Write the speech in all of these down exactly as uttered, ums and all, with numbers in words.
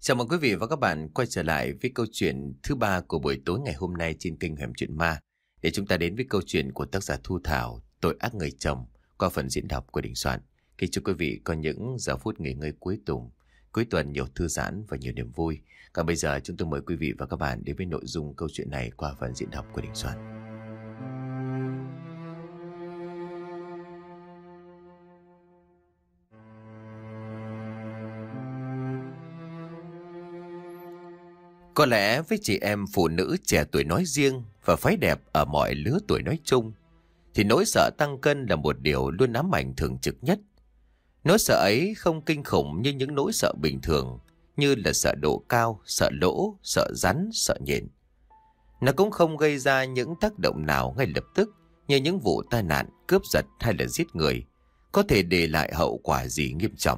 Chào mừng quý vị và các bạn quay trở lại với câu chuyện thứ ba của buổi tối ngày hôm nay trên kênh Hẻm Chuyện Ma, để chúng ta đến với câu chuyện của tác giả Thu Thảo, Tội ác người chồng, qua phần diễn đọc của Đình Soạn. Kính chúc quý vị có những giờ phút nghỉ ngơi cuối tuần, cuối tuần nhiều thư giãn và nhiều niềm vui. Còn bây giờ chúng tôi mời quý vị và các bạn đến với nội dung câu chuyện này qua phần diễn đọc của Đình Soạn. Có lẽ với chị em phụ nữ trẻ tuổi nói riêng và phái đẹp ở mọi lứa tuổi nói chung, thì nỗi sợ tăng cân là một điều luôn ám ảnh thường trực nhất. Nỗi sợ ấy không kinh khủng như những nỗi sợ bình thường, như là sợ độ cao, sợ lỗ, sợ rắn, sợ nhện. Nó cũng không gây ra những tác động nào ngay lập tức như những vụ tai nạn, cướp giật hay là giết người, có thể để lại hậu quả gì nghiêm trọng.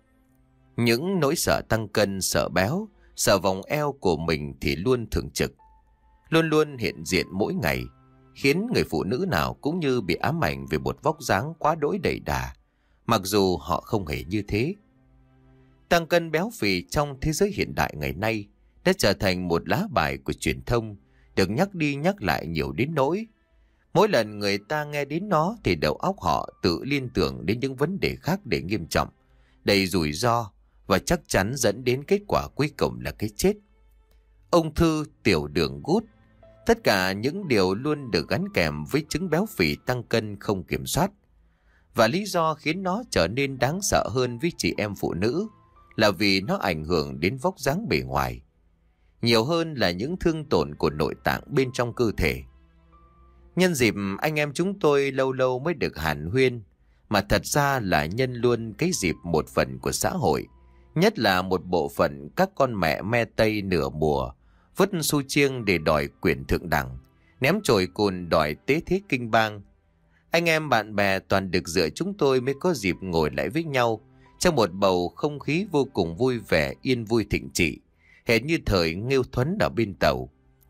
Những nỗi sợ tăng cân, sợ béo, sợ vòng eo của mình thì luôn thường trực, luôn luôn hiện diện mỗi ngày, khiến người phụ nữ nào cũng như bị ám ảnh về một vóc dáng quá đỗi đầy đà, mặc dù họ không hề như thế. Tăng cân béo phì trong thế giới hiện đại ngày nay đã trở thành một lá bài của truyền thông, được nhắc đi nhắc lại nhiều đến nỗi mỗi lần người ta nghe đến nó thì đầu óc họ tự liên tưởng đến những vấn đề khác để nghiêm trọng, đầy rủi ro, và chắc chắn dẫn đến kết quả cuối cùng là cái chết. Ung thư, tiểu đường gút, tất cả những điều luôn được gắn kèm với chứng béo phì tăng cân không kiểm soát. Và lý do khiến nó trở nên đáng sợ hơn với chị em phụ nữ là vì nó ảnh hưởng đến vóc dáng bề ngoài, nhiều hơn là những thương tổn của nội tạng bên trong cơ thể. Nhân dịp anh em chúng tôi lâu lâu mới được hàn huyên, mà thật ra là nhân luôn cái dịp một phần của xã hội, nhất là một bộ phận các con mẹ me tây nửa mùa vứt xu chiêng để đòi quyền thượng đẳng, ném chổi cồn đòi tế thế kinh bang. Anh em bạn bè toàn được dựa chúng tôi mới có dịp ngồi lại với nhau trong một bầu không khí vô cùng vui vẻ, yên vui thịnh trị, hệt như thời Nghêu Thuấn ở bên tàu.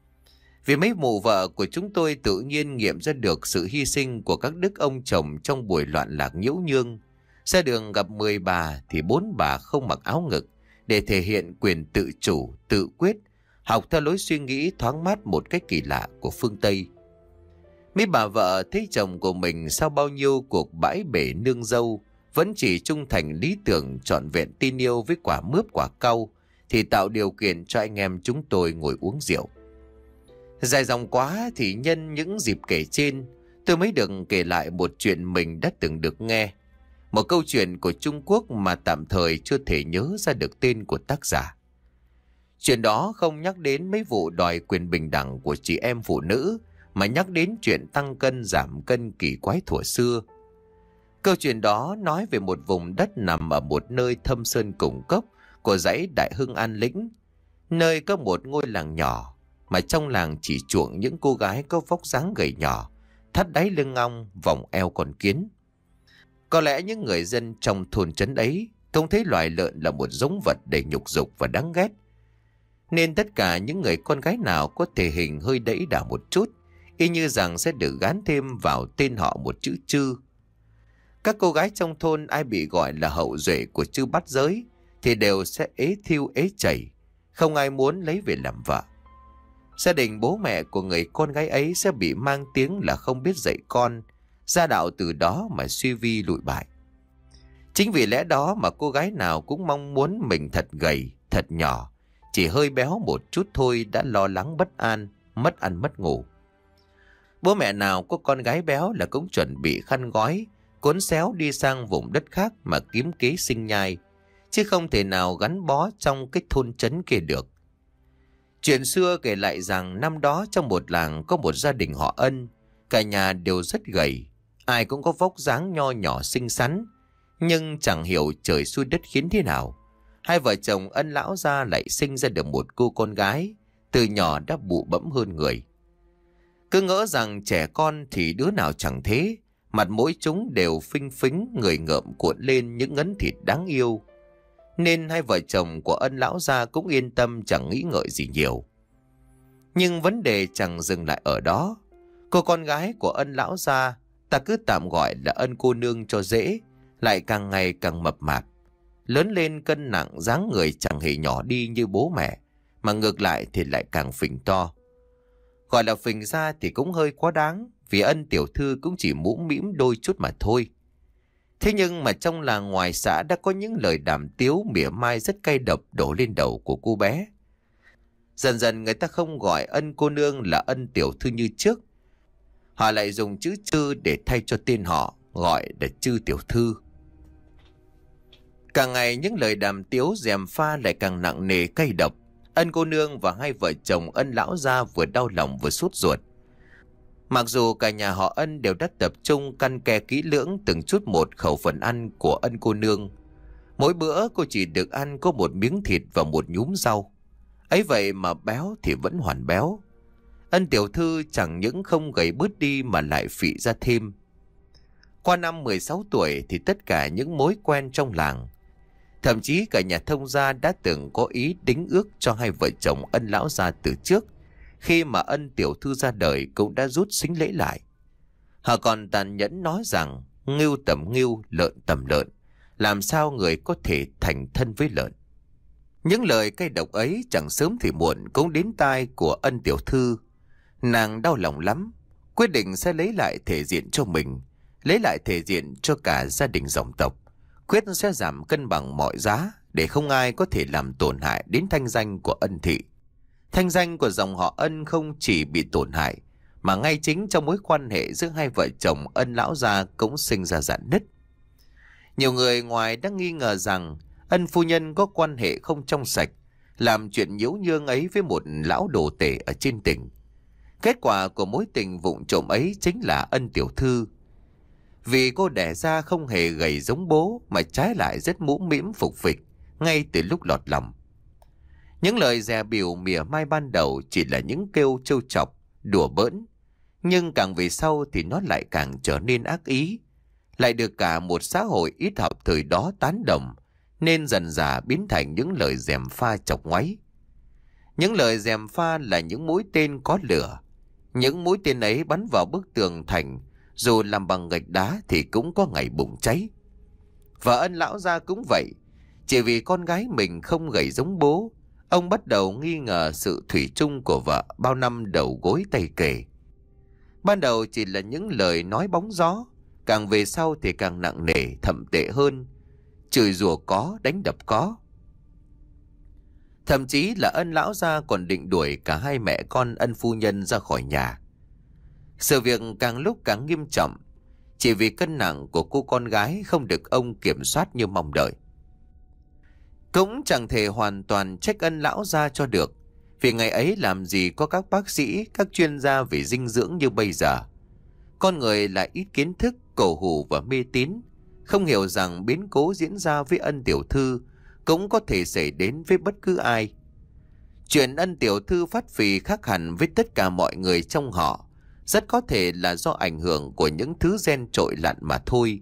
Vì mấy mụ vợ của chúng tôi tự nhiên nghiệm ra được sự hy sinh của các đức ông chồng trong buổi loạn lạc nhiễu nhương. Ra đường gặp mười bà thì bốn bà không mặc áo ngực để thể hiện quyền tự chủ, tự quyết, học theo lối suy nghĩ thoáng mát một cách kỳ lạ của phương Tây. Mấy bà vợ thấy chồng của mình sau bao nhiêu cuộc bãi bể nương dâu vẫn chỉ trung thành lý tưởng, trọn vẹn tin yêu với quả mướp quả cau, thì tạo điều kiện cho anh em chúng tôi ngồi uống rượu. Dài dòng quá thì nhân những dịp kể trên, tôi mới được kể lại một chuyện mình đã từng được nghe. Một câu chuyện của Trung Quốc mà tạm thời chưa thể nhớ ra được tên của tác giả. Chuyện đó không nhắc đến mấy vụ đòi quyền bình đẳng của chị em phụ nữ, mà nhắc đến chuyện tăng cân giảm cân kỳ quái thuở xưa. Câu chuyện đó nói về một vùng đất nằm ở một nơi thâm sơn cùng cốc của dãy Đại Hưng An Lĩnh, nơi có một ngôi làng nhỏ, mà trong làng chỉ chuộng những cô gái có vóc dáng gầy nhỏ, thắt đáy lưng ong, vòng eo con kiến. Có lẽ những người dân trong thôn trấn ấy không thấy loài lợn là một giống vật đầy nhục dục và đáng ghét, nên tất cả những người con gái nào có thể hình hơi đẫy đà một chút, y như rằng sẽ được gán thêm vào tên họ một chữ Chư. Các cô gái trong thôn ai bị gọi là hậu duệ của Chư Bát Giới thì đều sẽ ế thiêu ế chảy, không ai muốn lấy về làm vợ. Gia đình bố mẹ của người con gái ấy sẽ bị mang tiếng là không biết dạy con, gia đạo từ đó mà suy vi lụi bại. Chính vì lẽ đó mà cô gái nào cũng mong muốn mình thật gầy, thật nhỏ, chỉ hơi béo một chút thôi đã lo lắng bất an, mất ăn mất ngủ. Bố mẹ nào có con gái béo là cũng chuẩn bị khăn gói, cuốn xéo đi sang vùng đất khác mà kiếm kế sinh nhai, chứ không thể nào gắn bó trong cái thôn trấn kia được. Chuyện xưa kể lại rằng năm đó trong một làng có một gia đình họ Ân, cả nhà đều rất gầy, ai cũng có vóc dáng nho nhỏ xinh xắn, nhưng chẳng hiểu trời xui đất khiến thế nào, hai vợ chồng Ân lão gia lại sinh ra được một cô con gái, từ nhỏ đã bụ bẫm hơn người. Cứ ngỡ rằng trẻ con thì đứa nào chẳng thế, mặt mỗi chúng đều phinh phính, người ngợm cuộn lên những ngấn thịt đáng yêu, nên hai vợ chồng của Ân lão gia cũng yên tâm chẳng nghĩ ngợi gì nhiều. Nhưng vấn đề chẳng dừng lại ở đó. Cô con gái của Ân lão gia, ta cứ tạm gọi là Ân cô nương cho dễ, lại càng ngày càng mập mạp. Lớn lên cân nặng dáng người chẳng hề nhỏ đi như bố mẹ, mà ngược lại thì lại càng phình to. Gọi là phình ra thì cũng hơi quá đáng, vì Ân tiểu thư cũng chỉ mũm mĩm đôi chút mà thôi. Thế nhưng mà trong làng ngoài xã đã có những lời đàm tiếu mỉa mai rất cay độc đổ lên đầu của cô bé. Dần dần người ta không gọi Ân cô nương là Ân tiểu thư như trước. Họ lại dùng chữ Chư để thay cho tên họ, gọi là Chư tiểu thư. Càng ngày những lời đàm tiếu gièm pha lại càng nặng nề cay độc. Ân cô nương và hai vợ chồng Ân lão gia vừa đau lòng vừa sốt ruột. Mặc dù cả nhà họ Ân đều đã tập trung căn ke kỹ lưỡng từng chút một khẩu phần ăn của Ân cô nương. Mỗi bữa cô chỉ được ăn có một miếng thịt và một nhúm rau. Ấy vậy mà béo thì vẫn hoàn béo. Ân tiểu thư chẳng những không gầy bớt đi mà lại phị ra thêm. Qua năm mười sáu tuổi thì tất cả những mối quen trong làng, thậm chí cả nhà thông gia đã từng có ý đính ước cho hai vợ chồng Ân lão gia từ trước. Khi mà Ân tiểu thư ra đời cũng đã rút sính lễ lại. Họ còn tàn nhẫn nói rằng ngưu tầm ngưu, lợn tầm lợn, làm sao người có thể thành thân với lợn. Những lời cay độc ấy chẳng sớm thì muộn cũng đến tai của Ân tiểu thư. Nàng đau lòng lắm, quyết định sẽ lấy lại thể diện cho mình, lấy lại thể diện cho cả gia đình dòng tộc. Quyết sẽ giảm cân bằng mọi giá để không ai có thể làm tổn hại đến thanh danh của Ân thị. Thanh danh của dòng họ Ân không chỉ bị tổn hại, mà ngay chính trong mối quan hệ giữa hai vợ chồng Ân lão gia cũng sinh ra rạn nứt. Nhiều người ngoài đã nghi ngờ rằng Ân phu nhân có quan hệ không trong sạch, làm chuyện nhiễu nhương ấy với một lão đồ tể ở trên tỉnh. Kết quả của mối tình vụng trộm ấy chính là Ân tiểu thư. Vì cô đẻ ra không hề gầy giống bố, mà trái lại rất mũm mĩm phục phịch ngay từ lúc lọt lòng. Những lời dè bỉu mỉa mai ban đầu chỉ là những kêu trêu chọc, đùa bỡn, nhưng càng về sau thì nó lại càng trở nên ác ý, lại được cả một xã hội ít học thời đó tán đồng, nên dần dà biến thành những lời gièm pha chọc ngoáy. Những lời gièm pha là những mũi tên có lửa. Những mũi tên ấy bắn vào bức tường thành, dù làm bằng gạch đá thì cũng có ngày bùng cháy. Và Ân lão gia cũng vậy. Chỉ vì con gái mình không gầy giống bố, ông bắt đầu nghi ngờ sự thủy chung của vợ bao năm đầu gối tay kề. Ban đầu chỉ là những lời nói bóng gió, càng về sau thì càng nặng nề, thậm tệ hơn. Chửi rủa có, đánh đập có. Thậm chí là Ân lão gia còn định đuổi cả hai mẹ con Ân phu nhân ra khỏi nhà. Sự việc càng lúc càng nghiêm trọng, chỉ vì cân nặng của cô con gái không được ông kiểm soát như mong đợi. Cũng chẳng thể hoàn toàn trách Ân lão gia cho được, vì ngày ấy làm gì có các bác sĩ, các chuyên gia về dinh dưỡng như bây giờ. Con người lại ít kiến thức, cổ hủ và mê tín, không hiểu rằng biến cố diễn ra với Ân tiểu thư cũng có thể xảy đến với bất cứ ai. Chuyện Ân tiểu thư phát phì khác hẳn với tất cả mọi người trong họ, rất có thể là do ảnh hưởng của những thứ gen trội lặn mà thôi.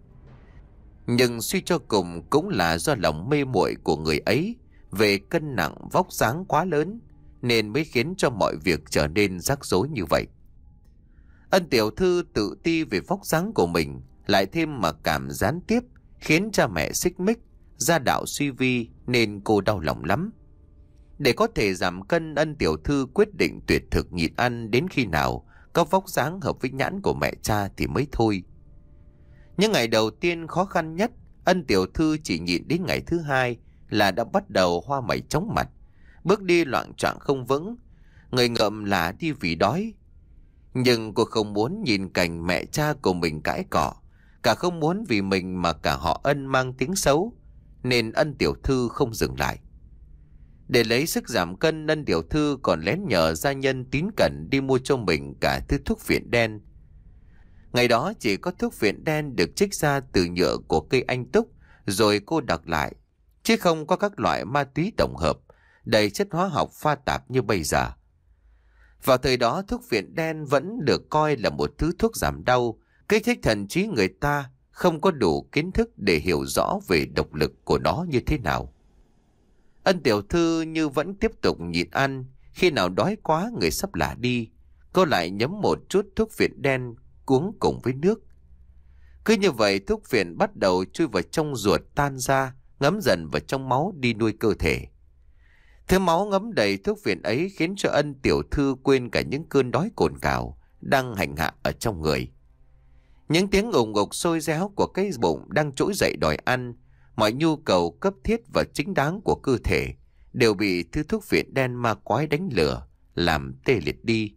Nhưng suy cho cùng cũng là do lòng mê muội của người ấy về cân nặng vóc dáng quá lớn, nên mới khiến cho mọi việc trở nên rắc rối như vậy. Ân tiểu thư tự ti về vóc dáng của mình, lại thêm mặc cảm gián tiếp khiến cha mẹ xích mích, gia đạo suy vi, nên cô đau lòng lắm. Để có thể giảm cân, Ân tiểu thư quyết định tuyệt thực nhịn ăn đến khi nào có vóc dáng hợp với nhãn của mẹ cha thì mới thôi. Những ngày đầu tiên khó khăn nhất, Ân tiểu thư chỉ nhịn đến ngày thứ hai là đã bắt đầu hoa mày chóng mặt, bước đi loạng choạng không vững, người ngợm là đi vì đói. Nhưng cô không muốn nhìn cảnh mẹ cha của mình cãi cọ, cả không muốn vì mình mà cả họ Ân mang tiếng xấu, nên Ân tiểu thư không dừng lại. Để lấy sức giảm cân, Ân tiểu thư còn lén nhờ gia nhân tín cẩn đi mua cho mình cả thứ thuốc phiện đen. Ngày đó chỉ có thuốc phiện đen được trích ra từ nhựa của cây anh túc, rồi cô đặc lại, chứ không có các loại ma túy tổng hợp đầy chất hóa học pha tạp như bây giờ. Vào thời đó, thuốc phiện đen vẫn được coi là một thứ thuốc giảm đau, kích thích thần trí người ta không có đủ kiến thức để hiểu rõ về độc lực của nó như thế nào. Ân tiểu thư như vẫn tiếp tục nhịn ăn, khi nào đói quá người sắp lả đi, cô lại nhấm một chút thuốc phiện đen uống cùng với nước. Cứ như vậy thuốc phiện bắt đầu chui vào trong ruột tan ra ngấm dần vào trong máu đi nuôi cơ thể. Thứ máu ngấm đầy thuốc phiện ấy khiến cho Ân tiểu thư quên cả những cơn đói cồn cào đang hành hạ ở trong người. Những tiếng ùng ục sôi réo của cái bụng đang trỗi dậy đòi ăn, mọi nhu cầu cấp thiết và chính đáng của cơ thể đều bị thứ thuốc phiện đen ma quái đánh lừa, làm tê liệt đi.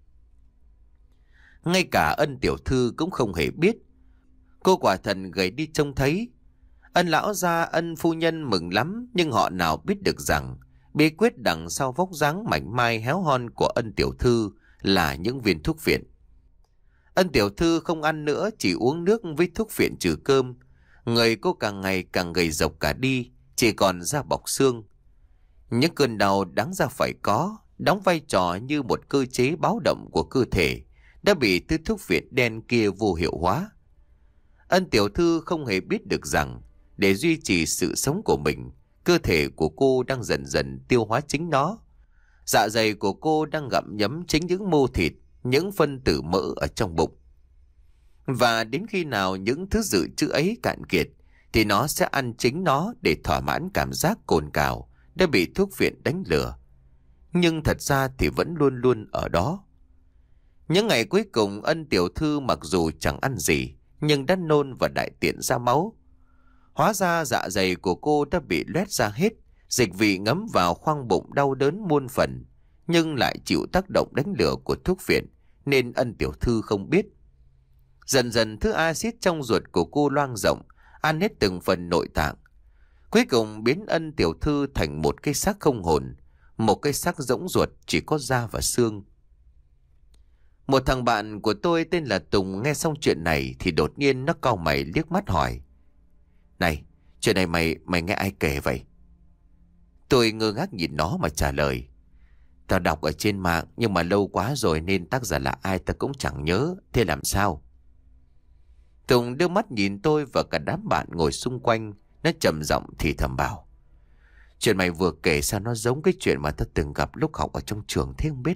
Ngay cả Ân tiểu thư cũng không hề biết. Cô quả thần gầy đi trông thấy. Ân lão gia, Ân phu nhân mừng lắm, nhưng họ nào biết được rằng bí quyết đằng sau vóc dáng mảnh mai héo hon của Ân tiểu thư là những viên thuốc phiện. Ân tiểu thư không ăn nữa, chỉ uống nước với thuốc phiện trừ cơm. Người cô càng ngày càng gầy rộc cả đi, chỉ còn da bọc xương. Những cơn đau đáng ra phải có, đóng vai trò như một cơ chế báo động của cơ thể, đã bị thứ thuốc phiện đen kia vô hiệu hóa. Ân tiểu thư không hề biết được rằng, để duy trì sự sống của mình, cơ thể của cô đang dần dần tiêu hóa chính nó. Dạ dày của cô đang gặm nhấm chính những mô thịt, những phân tử mỡ ở trong bụng. Và đến khi nào những thứ dự trữ ấy cạn kiệt, thì nó sẽ ăn chính nó để thỏa mãn cảm giác cồn cào đã bị thuốc phiện đánh lừa. Nhưng thật ra thì vẫn luôn luôn ở đó. Những ngày cuối cùng, Ân tiểu thư mặc dù chẳng ăn gì, nhưng đã nôn và đại tiện ra máu. Hóa ra dạ dày của cô đã bị loét ra hết, dịch vị ngấm vào khoang bụng đau đớn muôn phần, nhưng lại chịu tác động đánh lừa của thuốc phiện, nên Ân tiểu thư không biết. Dần dần thứ axit trong ruột của cô loang rộng, ăn hết từng phần nội tạng. Cuối cùng biến Ân tiểu thư thành một cái xác không hồn, một cái xác rỗng ruột chỉ có da và xương. Một thằng bạn của tôi tên là Tùng nghe xong chuyện này thì đột nhiên nó cau mày liếc mắt hỏi: "Này, chuyện này mày mày nghe ai kể vậy?" Tôi ngơ ngác nhìn nó mà trả lời: "Tao đọc ở trên mạng, nhưng mà lâu quá rồi nên tác giả là ai ta cũng chẳng nhớ, thế làm sao?" Tùng đưa mắt nhìn tôi và cả đám bạn ngồi xung quanh, nó trầm giọng thì thầm bảo: "Chuyện mày vừa kể sao nó giống cái chuyện mà tao từng gặp lúc học ở trong trường thế không biết?"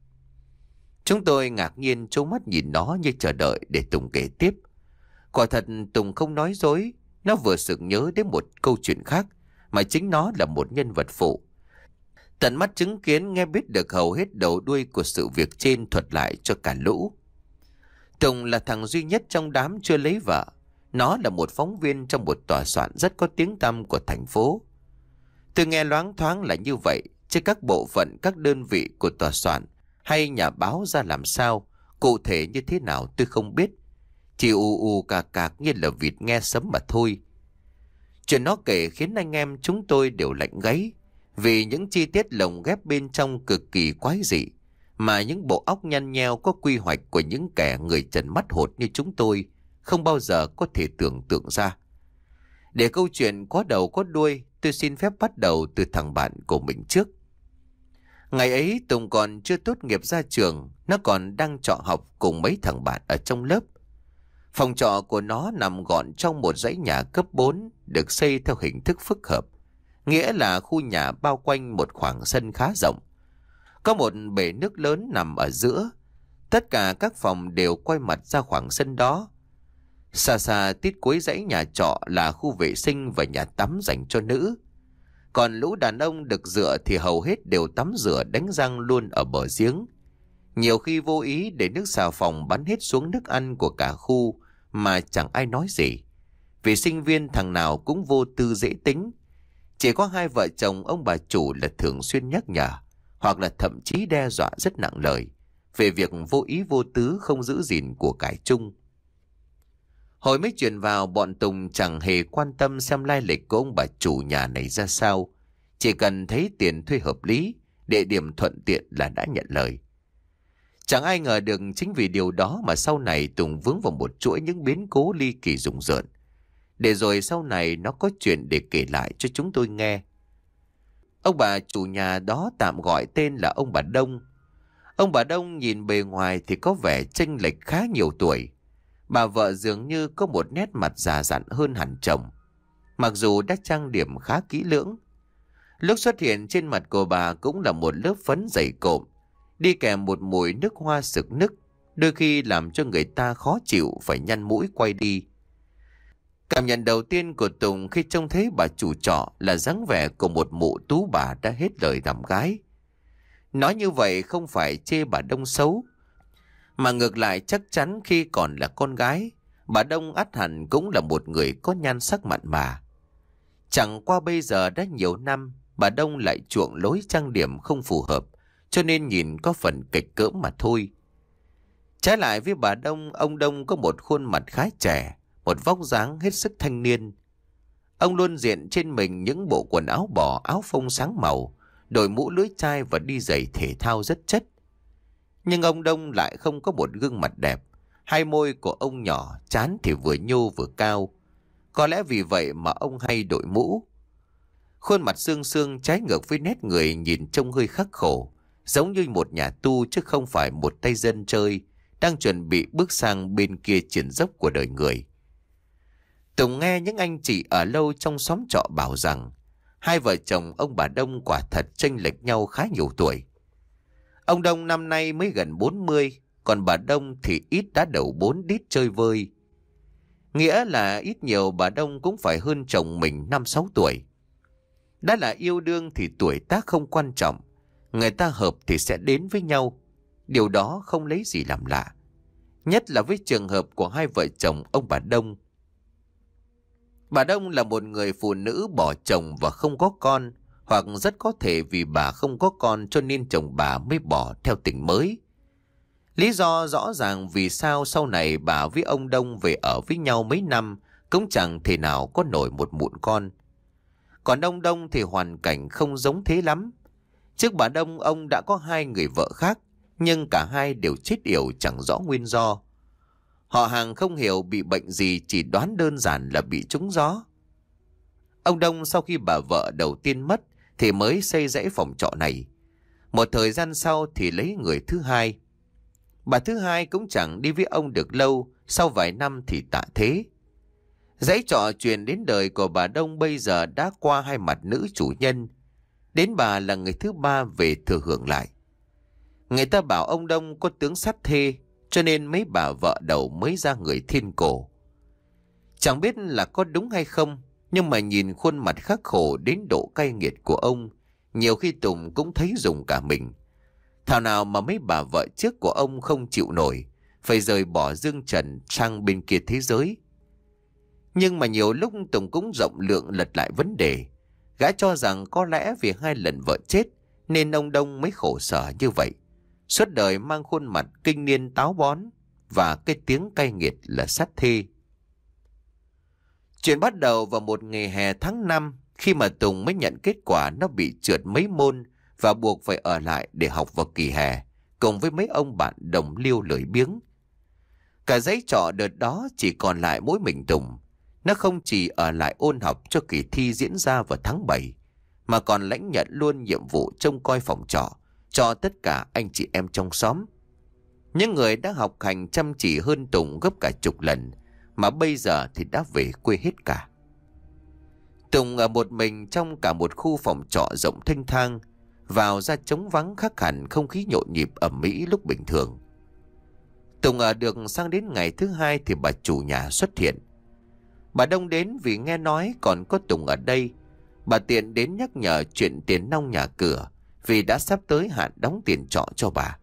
Chúng tôi ngạc nhiên trố mắt nhìn nó như chờ đợi để Tùng kể tiếp. Quả thật Tùng không nói dối, nó vừa sực nhớ đến một câu chuyện khác mà chính nó là một nhân vật phụ. Tận mắt chứng kiến nghe biết được hầu hết đầu đuôi của sự việc trên thuật lại cho cả lũ. Tùng là thằng duy nhất trong đám chưa lấy vợ. Nó là một phóng viên trong một tòa soạn rất có tiếng tăm của thành phố. Tôi nghe loáng thoáng là như vậy, chứ các bộ phận, các đơn vị của tòa soạn hay nhà báo ra làm sao, cụ thể như thế nào tôi không biết. Chỉ ù ù cà cạc như là vịt nghe sấm mà thôi. Chuyện nó kể khiến anh em chúng tôi đều lạnh gáy, vì những chi tiết lồng ghép bên trong cực kỳ quái dị, mà những bộ óc nhăn nheo có quy hoạch của những kẻ người trần mắt hột như chúng tôi không bao giờ có thể tưởng tượng ra. Để câu chuyện có đầu có đuôi, tôi xin phép bắt đầu từ thằng bạn của mình trước. Ngày ấy Tùng còn chưa tốt nghiệp ra trường, nó còn đang trọ học cùng mấy thằng bạn ở trong lớp. Phòng trọ của nó nằm gọn trong một dãy nhà cấp bốn, được xây theo hình thức phức hợp, nghĩa là khu nhà bao quanh một khoảng sân khá rộng. Có một bể nước lớn nằm ở giữa. Tất cả các phòng đều quay mặt ra khoảng sân đó. Xa xa tít cuối dãy nhà trọ là khu vệ sinh và nhà tắm dành cho nữ. Còn lũ đàn ông được dựa thì hầu hết đều tắm rửa đánh răng luôn ở bờ giếng. Nhiều khi vô ý để nước xà phòng bắn hết xuống nước ăn của cả khu mà chẳng ai nói gì. Vì sinh viên thằng nào cũng vô tư dễ tính. Chỉ có hai vợ chồng ông bà chủ là thường xuyên nhắc nhở, hoặc là thậm chí đe dọa rất nặng lời về việc vô ý vô tứ không giữ gìn của cải chung. Hồi mới chuyển vào, bọn Tùng chẳng hề quan tâm xem lai lịch của ông bà chủ nhà này ra sao. Chỉ cần thấy tiền thuê hợp lý, địa điểm thuận tiện là đã nhận lời. Chẳng ai ngờ được chính vì điều đó mà sau này Tùng vướng vào một chuỗi những biến cố ly kỳ rùng rợn. Để rồi sau này nó có chuyện để kể lại cho chúng tôi nghe. Ông bà chủ nhà đó tạm gọi tên là ông bà Đông. Ông bà Đông nhìn bề ngoài thì có vẻ chênh lệch khá nhiều tuổi. Bà vợ dường như có một nét mặt già dặn hơn hẳn chồng, mặc dù đã trang điểm khá kỹ lưỡng. Lúc xuất hiện trên mặt của bà cũng là một lớp phấn dày cộm, đi kèm một mùi nước hoa sực nức, đôi khi làm cho người ta khó chịu phải nhăn mũi quay đi. Cảm nhận đầu tiên của Tùng khi trông thấy bà chủ trọ là dáng vẻ của một mụ tú bà đã hết lời làm gái. Nói như vậy không phải chê bà Đông xấu, mà ngược lại chắc chắn khi còn là con gái, bà Đông ắt hẳn cũng là một người có nhan sắc mặn mà. Chẳng qua bây giờ đã nhiều năm, bà Đông lại chuộng lối trang điểm không phù hợp, cho nên nhìn có phần kịch cỡm mà thôi. Trái lại với bà Đông, ông Đông có một khuôn mặt khá trẻ, một vóc dáng hết sức thanh niên. Ông luôn diện trên mình những bộ quần áo bò, áo phông sáng màu, đội mũ lưỡi chai và đi giày thể thao rất chất. Nhưng ông Đông lại không có một gương mặt đẹp, hai môi của ông nhỏ, trán thì vừa nhô vừa cao. Có lẽ vì vậy mà ông hay đội mũ. Khuôn mặt xương xương trái ngược với nét người nhìn trông hơi khắc khổ, giống như một nhà tu chứ không phải một tay dân chơi, đang chuẩn bị bước sang bên kia triển dốc của đời người. Tùng nghe những anh chị ở lâu trong xóm trọ bảo rằng hai vợ chồng ông bà Đông quả thật chênh lệch nhau khá nhiều tuổi. Ông Đông năm nay mới gần bốn mươi, còn bà Đông thì ít đã đầu bốn đít chơi vơi. Nghĩa là ít nhiều bà Đông cũng phải hơn chồng mình năm sáu tuổi. Đã là yêu đương thì tuổi tác không quan trọng, người ta hợp thì sẽ đến với nhau. Điều đó không lấy gì làm lạ, nhất là với trường hợp của hai vợ chồng ông bà Đông. Bà Đông là một người phụ nữ bỏ chồng và không có con, hoặc rất có thể vì bà không có con cho nên chồng bà mới bỏ theo tình mới. Lý do rõ ràng vì sao sau này bà với ông Đông về ở với nhau mấy năm cũng chẳng thể nào có nổi một mụn con. Còn ông Đông thì hoàn cảnh không giống thế lắm. Trước bà Đông ông đã có hai người vợ khác, nhưng cả hai đều chết yểu chẳng rõ nguyên do. Họ hàng không hiểu bị bệnh gì, chỉ đoán đơn giản là bị trúng gió. Ông Đông sau khi bà vợ đầu tiên mất thì mới xây dãy phòng trọ này. Một thời gian sau thì lấy người thứ hai. Bà thứ hai cũng chẳng đi với ông được lâu, sau vài năm thì tạ thế. Dãy trọ truyền đến đời của bà Đông bây giờ đã qua hai mặt nữ chủ nhân. Đến bà là người thứ ba về thừa hưởng lại. Người ta bảo ông Đông có tướng sát thê, cho nên mấy bà vợ đầu mới ra người thiên cổ. Chẳng biết là có đúng hay không, nhưng mà nhìn khuôn mặt khắc khổ đến độ cay nghiệt của ông, nhiều khi Tùng cũng thấy rùng cả mình. Thảo nào mà mấy bà vợ trước của ông không chịu nổi, phải rời bỏ dương trần sang bên kia thế giới. Nhưng mà nhiều lúc Tùng cũng rộng lượng lật lại vấn đề. Gã cho rằng có lẽ vì hai lần vợ chết nên ông Đông mới khổ sở như vậy. Suốt đời mang khuôn mặt kinh niên táo bón và cái tiếng cay nghiệt là sát thê. Chuyện bắt đầu vào một ngày hè tháng năm, khi mà Tùng mới nhận kết quả nó bị trượt mấy môn và buộc phải ở lại để học vào kỳ hè, cùng với mấy ông bạn đồng liêu lười biếng. Cả dãy trọ đợt đó chỉ còn lại mỗi mình Tùng. Nó không chỉ ở lại ôn học cho kỳ thi diễn ra vào tháng bảy, mà còn lãnh nhận luôn nhiệm vụ trông coi phòng trọ cho tất cả anh chị em trong xóm. Những người đã học hành chăm chỉ hơn Tùng gấp cả chục lần, mà bây giờ thì đã về quê hết cả. Tùng ở một mình trong cả một khu phòng trọ rộng thênh thang, vào ra trống vắng khác hẳn không khí nhộn nhịp ầm ĩ lúc bình thường. Tùng ở được sang đến ngày thứ hai thì bà chủ nhà xuất hiện. Bà Đông đến vì nghe nói còn có Tùng ở đây. Bà tiện đến nhắc nhở chuyện tiền nong nhà cửa, vì đã sắp tới hạn đóng tiền trọ cho bà.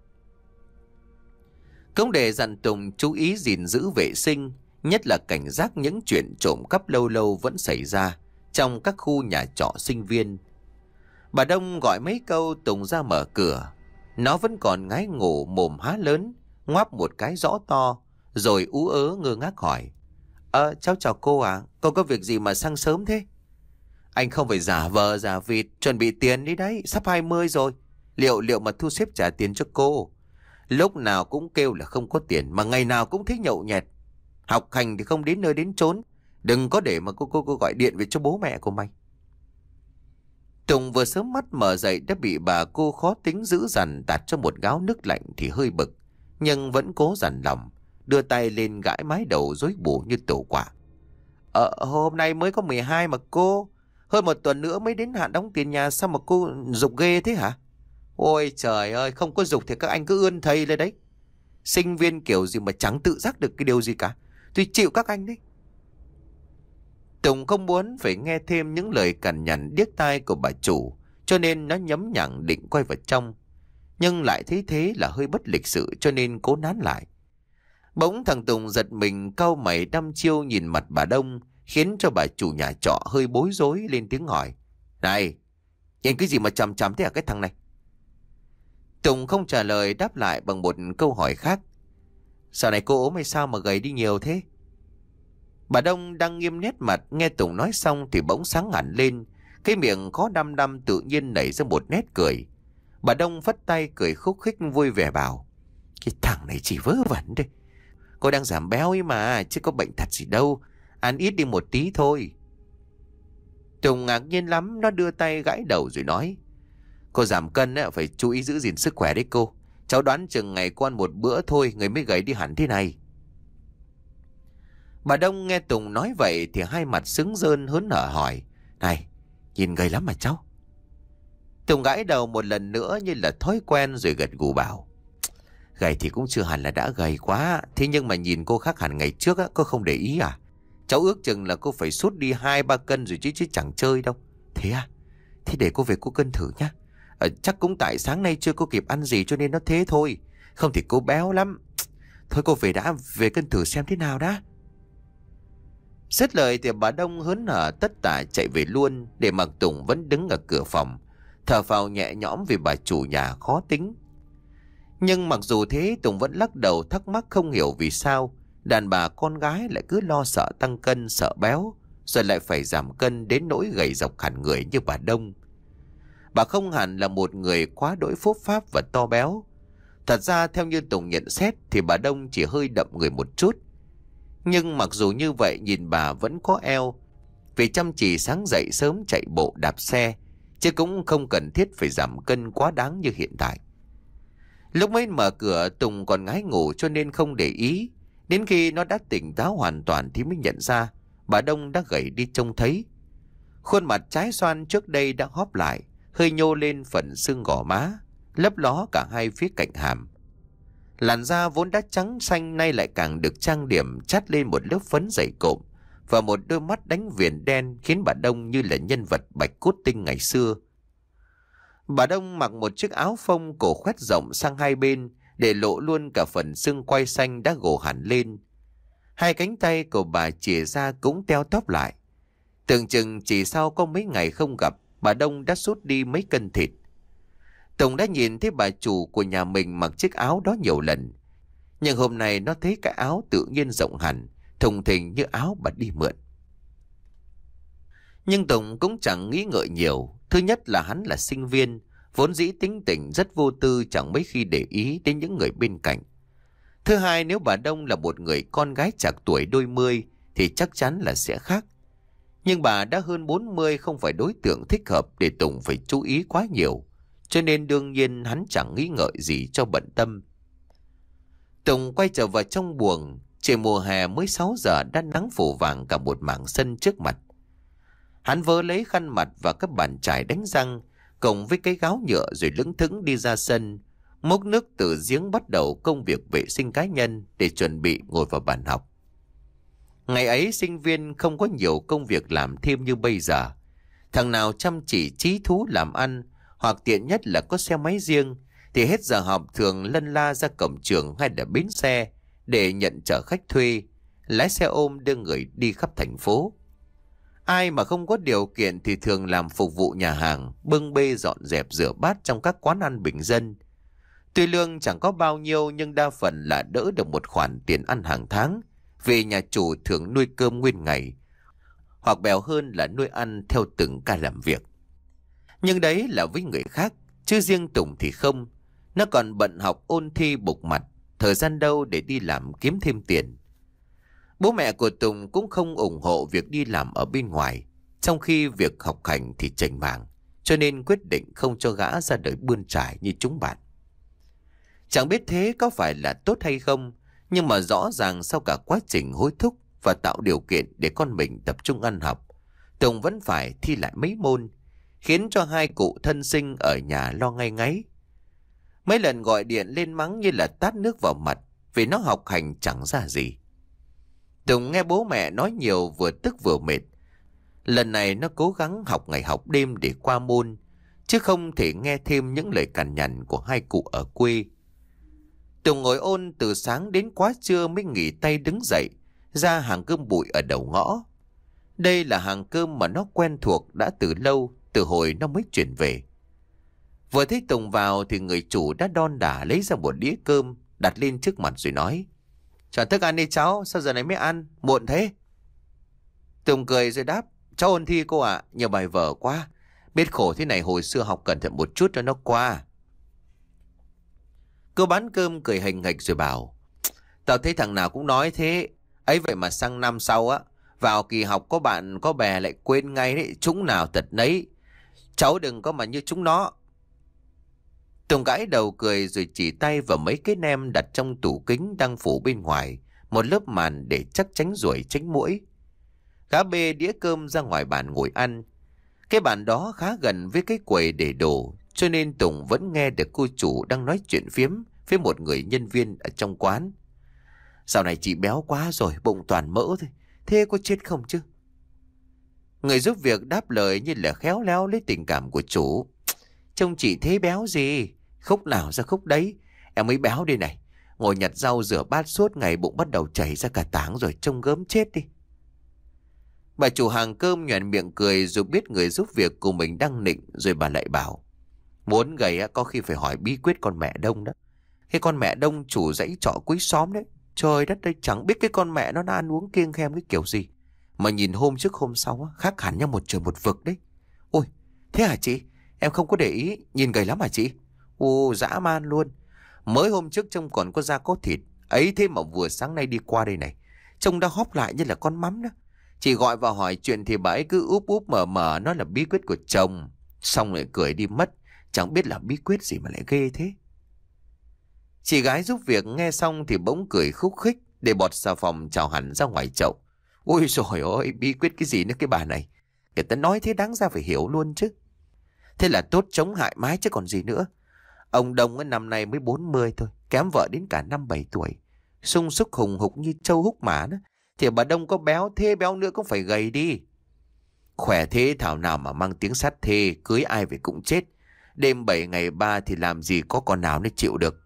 Cũng để dặn Tùng chú ý gìn giữ vệ sinh, nhất là cảnh giác những chuyện trộm cắp lâu lâu vẫn xảy ra trong các khu nhà trọ sinh viên. Bà Đông gọi mấy câu Tùng ra mở cửa. Nó vẫn còn ngái ngủ, mồm há lớn, ngoáp một cái rõ to, rồi ú ớ ngơ ngác hỏi: Ờ, cháu chào cô à, cô có việc gì mà sang sớm thế? Anh không phải giả vờ giả vịt, chuẩn bị tiền đi đấy, sắp hai mươi rồi. Liệu liệu mà thu xếp trả tiền cho cô. Lúc nào cũng kêu là không có tiền, mà ngày nào cũng thích nhậu nhẹt. Học hành thì không đến nơi đến chốn. Đừng có để mà cô cô cô gọi điện về cho bố mẹ của mày. Tùng vừa sớm mắt mở dậy đã bị bà cô khó tính dữ dằn tạt cho một gáo nước lạnh thì hơi bực, nhưng vẫn cố dằn lòng, đưa tay lên gãi mái đầu rối bù như tổ quả. Ờ, hôm nay mới có mười hai mà cô. Hơn một tuần nữa mới đến hạn đóng tiền nhà, sao mà cô giục ghê thế hả? Ôi trời ơi, không có giục thì các anh cứ ươn thầy lên đấy. Sinh viên kiểu gì mà chẳng tự giác được cái điều gì cả. Tôi chịu các anh đấy. Tùng không muốn phải nghe thêm những lời cằn nhằn điếc tai của bà chủ, cho nên nó nhấm nhẳng định quay vào trong. Nhưng lại thấy thế là hơi bất lịch sự cho nên cố nán lại. Bỗng thằng Tùng giật mình cau mày đăm chiêu nhìn mặt bà Đông, khiến cho bà chủ nhà trọ hơi bối rối lên tiếng hỏi. Này, nhìn cái gì mà chằm chằm thế à cái thằng này? Tùng không trả lời, đáp lại bằng một câu hỏi khác. Sao này cô ốm hay sao mà gầy đi nhiều thế? Bà Đông đang nghiêm nét mặt, nghe Tùng nói xong thì bỗng sáng hẳn lên. Cái miệng khó đăm đăm tự nhiên nảy ra một nét cười. Bà Đông phất tay cười khúc khích vui vẻ bảo. Cái thằng này chỉ vớ vẩn đây. Cô đang giảm béo ấy mà, chứ có bệnh thật gì đâu. Ăn ít đi một tí thôi. Tùng ngạc nhiên lắm, nó đưa tay gãi đầu rồi nói. Cô giảm cân ấy, phải chú ý giữ gìn sức khỏe đấy cô. Cháu đoán chừng ngày cô ăn một bữa thôi, người mới gầy đi hẳn thế này. Bà Đông nghe Tùng nói vậy thì hai mặt sững rơn hớn hở hỏi. Này, nhìn gầy lắm mà cháu. Tùng gãi đầu một lần nữa như là thói quen rồi gật gù bảo. Gầy thì cũng chưa hẳn là đã gầy quá. Thế nhưng mà nhìn cô khác hẳn ngày trước á, cô không để ý à? Cháu ước chừng là cô phải sút đi hai ba cân rồi chứ chứ chẳng chơi đâu. Thế à? Thế để cô về cô cân thử nhá. Ờ, chắc cũng tại sáng nay chưa có kịp ăn gì cho nên nó thế thôi. Không thì cô béo lắm. Thôi cô về đã, về cân thử xem thế nào đã. Xét lời thì bà Đông hớn hở tất tả chạy về luôn, để mặc Tùng vẫn đứng ở cửa phòng, thở phào nhẹ nhõm vì bà chủ nhà khó tính. Nhưng mặc dù thế, Tùng vẫn lắc đầu thắc mắc không hiểu vì sao đàn bà con gái lại cứ lo sợ tăng cân, sợ béo, rồi lại phải giảm cân đến nỗi gầy dọc hẳn người như bà Đông. Bà không hẳn là một người quá đỗi phốp pháp và to béo. Thật ra theo như Tùng nhận xét thì bà Đông chỉ hơi đậm người một chút. Nhưng mặc dù như vậy nhìn bà vẫn có eo, vì chăm chỉ sáng dậy sớm chạy bộ đạp xe, chứ cũng không cần thiết phải giảm cân quá đáng như hiện tại. Lúc mới mở cửa Tùng còn ngái ngủ cho nên không để ý. Đến khi nó đã tỉnh táo hoàn toàn thì mới nhận ra bà Đông đã gầy đi trông thấy. Khuôn mặt trái xoan trước đây đã hóp lại, hơi nhô lên phần xương gò má, lấp ló cả hai phía cạnh hàm. Làn da vốn đã trắng xanh nay lại càng được trang điểm chát lên một lớp phấn dày cộm, và một đôi mắt đánh viền đen khiến bà Đông như là nhân vật Bạch Cốt Tinh ngày xưa. Bà Đông mặc một chiếc áo phông cổ khoét rộng sang hai bên, để lộ luôn cả phần xương quai xanh đã gồ hẳn lên. Hai cánh tay của bà chìa ra cũng teo tóp lại. Tưởng chừng chỉ sau có mấy ngày không gặp, bà Đông đã sút đi mấy cân thịt. Tùng đã nhìn thấy bà chủ của nhà mình mặc chiếc áo đó nhiều lần, nhưng hôm nay nó thấy cái áo tự nhiên rộng hẳn, thùng thình như áo bà đi mượn. Nhưng Tùng cũng chẳng nghĩ ngợi nhiều. Thứ nhất là hắn là sinh viên, vốn dĩ tính tình rất vô tư, chẳng mấy khi để ý đến những người bên cạnh. Thứ hai, nếu bà Đông là một người con gái trạc tuổi đôi mươi thì chắc chắn là sẽ khác. Nhưng bà đã hơn bốn mươi, không phải đối tượng thích hợp để Tùng phải chú ý quá nhiều, cho nên đương nhiên hắn chẳng nghĩ ngợi gì cho bận tâm. Tùng quay trở vào trong buồng. Trời mùa hè mới sáu giờ đã nắng phủ vàng cả một mảng sân trước mặt. Hắn vớ lấy khăn mặt và các bàn chải đánh răng cộng với cái gáo nhựa rồi lững thững đi ra sân, múc nước từ giếng bắt đầu công việc vệ sinh cá nhân để chuẩn bị ngồi vào bàn học. Ngày ấy sinh viên không có nhiều công việc làm thêm như bây giờ. Thằng nào chăm chỉ chí thú làm ăn, hoặc tiện nhất là có xe máy riêng, thì hết giờ học thường lân la ra cổng trường hay là bến xe để nhận chở khách thuê, lái xe ôm đưa người đi khắp thành phố. Ai mà không có điều kiện thì thường làm phục vụ nhà hàng, bưng bê dọn dẹp rửa bát trong các quán ăn bình dân. Tuy lương chẳng có bao nhiêu nhưng đa phần là đỡ được một khoản tiền ăn hàng tháng, vì nhà chủ thường nuôi cơm nguyên ngày, hoặc bèo hơn là nuôi ăn theo từng ca làm việc. Nhưng đấy là với người khác, chứ riêng Tùng thì không. Nó còn bận học ôn thi bục mặt, thời gian đâu để đi làm kiếm thêm tiền. Bố mẹ của Tùng cũng không ủng hộ việc đi làm ở bên ngoài, trong khi việc học hành thì chảnh mảng, cho nên quyết định không cho gã ra đời bươn trải như chúng bạn. Chẳng biết thế có phải là tốt hay không, nhưng mà rõ ràng sau cả quá trình hối thúc và tạo điều kiện để con mình tập trung ăn học, Tùng vẫn phải thi lại mấy môn, khiến cho hai cụ thân sinh ở nhà lo ngay ngáy. Mấy lần gọi điện lên mắng như là tát nước vào mặt, vì nó học hành chẳng ra gì. Tùng nghe bố mẹ nói nhiều, vừa tức vừa mệt, Lần này nó cố gắng học ngày học đêm để qua môn, chứ không thể nghe thêm những lời cằn nhằn của hai cụ ở quê. Tùng ngồi ôn từ sáng đến quá trưa mới nghỉ tay đứng dậy, ra hàng cơm bụi ở đầu ngõ. Đây là hàng cơm mà nó quen thuộc đã từ lâu, từ hồi nó mới chuyển về. Vừa thấy Tùng vào thì người chủ đã đon đả lấy ra một đĩa cơm, đặt lên trước mặt rồi nói: "Chọn thức ăn đi cháu, sao giờ này mới ăn, muộn thế?" Tùng cười rồi đáp: "Cháu ôn thi cô ạ, à, nhiều bài vở quá. Biết khổ thế này hồi xưa học cẩn thận một chút cho nó qua." Cô bán cơm cười hành nghệch rồi bảo: "Tao thấy thằng nào cũng nói thế. Ấy vậy mà sang năm sau á, vào kỳ học có bạn có bè lại quên ngay đấy, chúng nào tật nấy. Cháu đừng có mà như chúng nó." Tùng gãi đầu cười rồi chỉ tay vào mấy cái nem đặt trong tủ kính đang phủ bên ngoài một lớp màn để chắc tránh ruồi tránh muỗi. Gã bê đĩa cơm ra ngoài bàn ngồi ăn. Cái bàn đó khá gần với cái quầy để đồ, cho nên Tùng vẫn nghe được cô chủ đang nói chuyện phiếm với một người nhân viên ở trong quán. "Dạo này chị béo quá rồi, bụng toàn mỡ thôi. Thế có chết không chứ?" Người giúp việc đáp lời như là khéo léo lấy tình cảm của chủ: "Trông chị thế béo gì, khúc nào ra khúc đấy. Em mới béo đây này. Ngồi nhặt rau rửa bát suốt ngày bụng bắt đầu chảy ra cả táng rồi, trông gớm chết đi." Bà chủ hàng cơm nhoẻn miệng cười rồi biết người giúp việc của mình đang nịnh, rồi bà lại bảo: "Muốn gầy có khi phải hỏi bí quyết con mẹ Đông đó. Cái con mẹ Đông chủ dãy trọ cuối xóm đấy. Trời đất ơi, chẳng biết cái con mẹ nó đã ăn uống kiêng khem cái kiểu gì, mà nhìn hôm trước hôm sau khác hẳn nhau một trời một vực đấy." "Ôi, thế hả chị? Em không có để ý, nhìn gầy lắm hả chị?" "Ồ, dã man luôn. Mới hôm trước trông còn có da có thịt. Ấy thế mà vừa sáng nay đi qua đây này, trông đã hóp lại như là con mắm đó. Chị gọi vào hỏi chuyện thì bà ấy cứ úp úp mở mở nói là bí quyết của chồng. Xong lại cười đi mất. Chẳng biết là bí quyết gì mà lại ghê thế." Chị gái giúp việc nghe xong thì bỗng cười khúc khích, để bọt xà phòng trào hẳn ra ngoài chậu. "Ôi trời ơi, bí quyết cái gì nữa cái bà này. Người ta nói thế đáng ra phải hiểu luôn chứ. Thế là tốt chống hại mái chứ còn gì nữa. Ông Đông ấy năm nay mới bốn mươi thôi, kém vợ đến cả năm bảy tuổi. Sung súc hùng hục như trâu húc mã đó. Thì bà Đông có béo thế béo nữa cũng phải gầy đi. Khỏe thế thảo nào mà mang tiếng sắt thê, cưới ai về cũng chết. Đêm bảy ngày ba thì làm gì có con nào nó chịu được."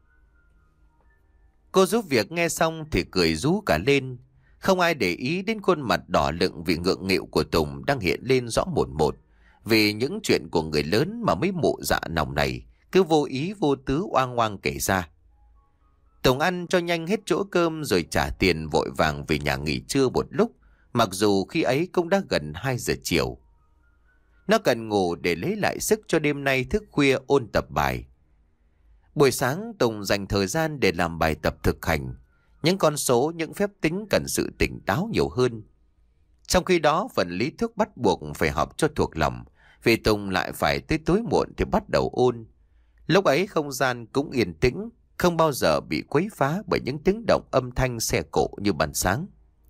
Cô giúp việc nghe xong thì cười rú cả lên. Không ai để ý đến khuôn mặt đỏ lựng vì ngượng nghịu của Tùng đang hiện lên rõ mồn một. Vì những chuyện của người lớn mà mấy mụ dạ nòng này cứ vô ý vô tứ oang oang kể ra. Tùng ăn cho nhanh hết chỗ cơm rồi trả tiền vội vàng về nhà nghỉ trưa một lúc, mặc dù khi ấy cũng đã gần hai giờ chiều. Nó cần ngủ để lấy lại sức cho đêm nay thức khuya ôn tập bài. Buổi sáng Tùng dành thời gian để làm bài tập thực hành. Những con số, những phép tính cần sự tỉnh táo nhiều hơn. Trong khi đó phần lý thuyết bắt buộc phải học cho thuộc lòng, vì Tùng lại phải tới tối muộn thì bắt đầu ôn. Lúc ấy không gian cũng yên tĩnh, không bao giờ bị quấy phá bởi những tiếng động âm thanh xe cộ như ban sáng.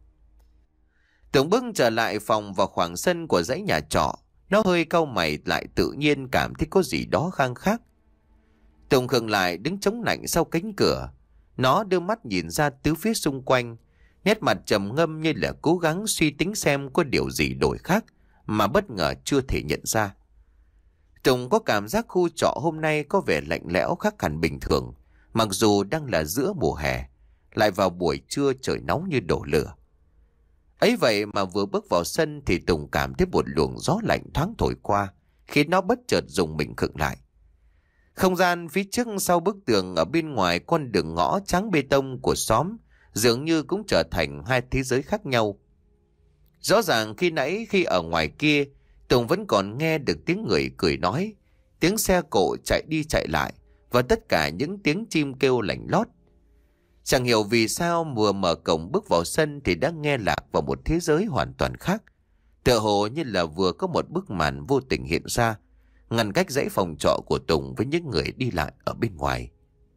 Tùng bước trở lại phòng vào khoảng sân của dãy nhà trọ. Nó hơi cau mày lại tự nhiên cảm thấy có gì đó khang khác. Tùng khựng lại đứng chống nạnh sau cánh cửa. Nó đưa mắt nhìn ra tứ phía xung quanh, nét mặt trầm ngâm như là cố gắng suy tính xem có điều gì đổi khác mà bất ngờ chưa thể nhận ra. Tùng có cảm giác khu trọ hôm nay có vẻ lạnh lẽo khác hẳn bình thường, mặc dù đang là giữa mùa hè, lại vào buổi trưa trời nóng như đổ lửa. Ấy vậy mà vừa bước vào sân thì Tùng cảm thấy một luồng gió lạnh thoáng thổi qua, khiến nó bất chợt rùng mình khựng lại. Không gian phía trước sau bức tường ở bên ngoài con đường ngõ trắng bê tông của xóm dường như cũng trở thành hai thế giới khác nhau. Rõ ràng khi nãy khi ở ngoài kia, Tùng vẫn còn nghe được tiếng người cười nói, tiếng xe cộ chạy đi chạy lại và tất cả những tiếng chim kêu lạnh lót. Chẳng hiểu vì sao vừa mở cổng bước vào sân thì đã nghe lạc vào một thế giới hoàn toàn khác. Tựa hồ như là vừa có một bức màn vô tình hiện ra, ngăn cách dãy phòng trọ của Tùng với những người đi lại ở bên ngoài.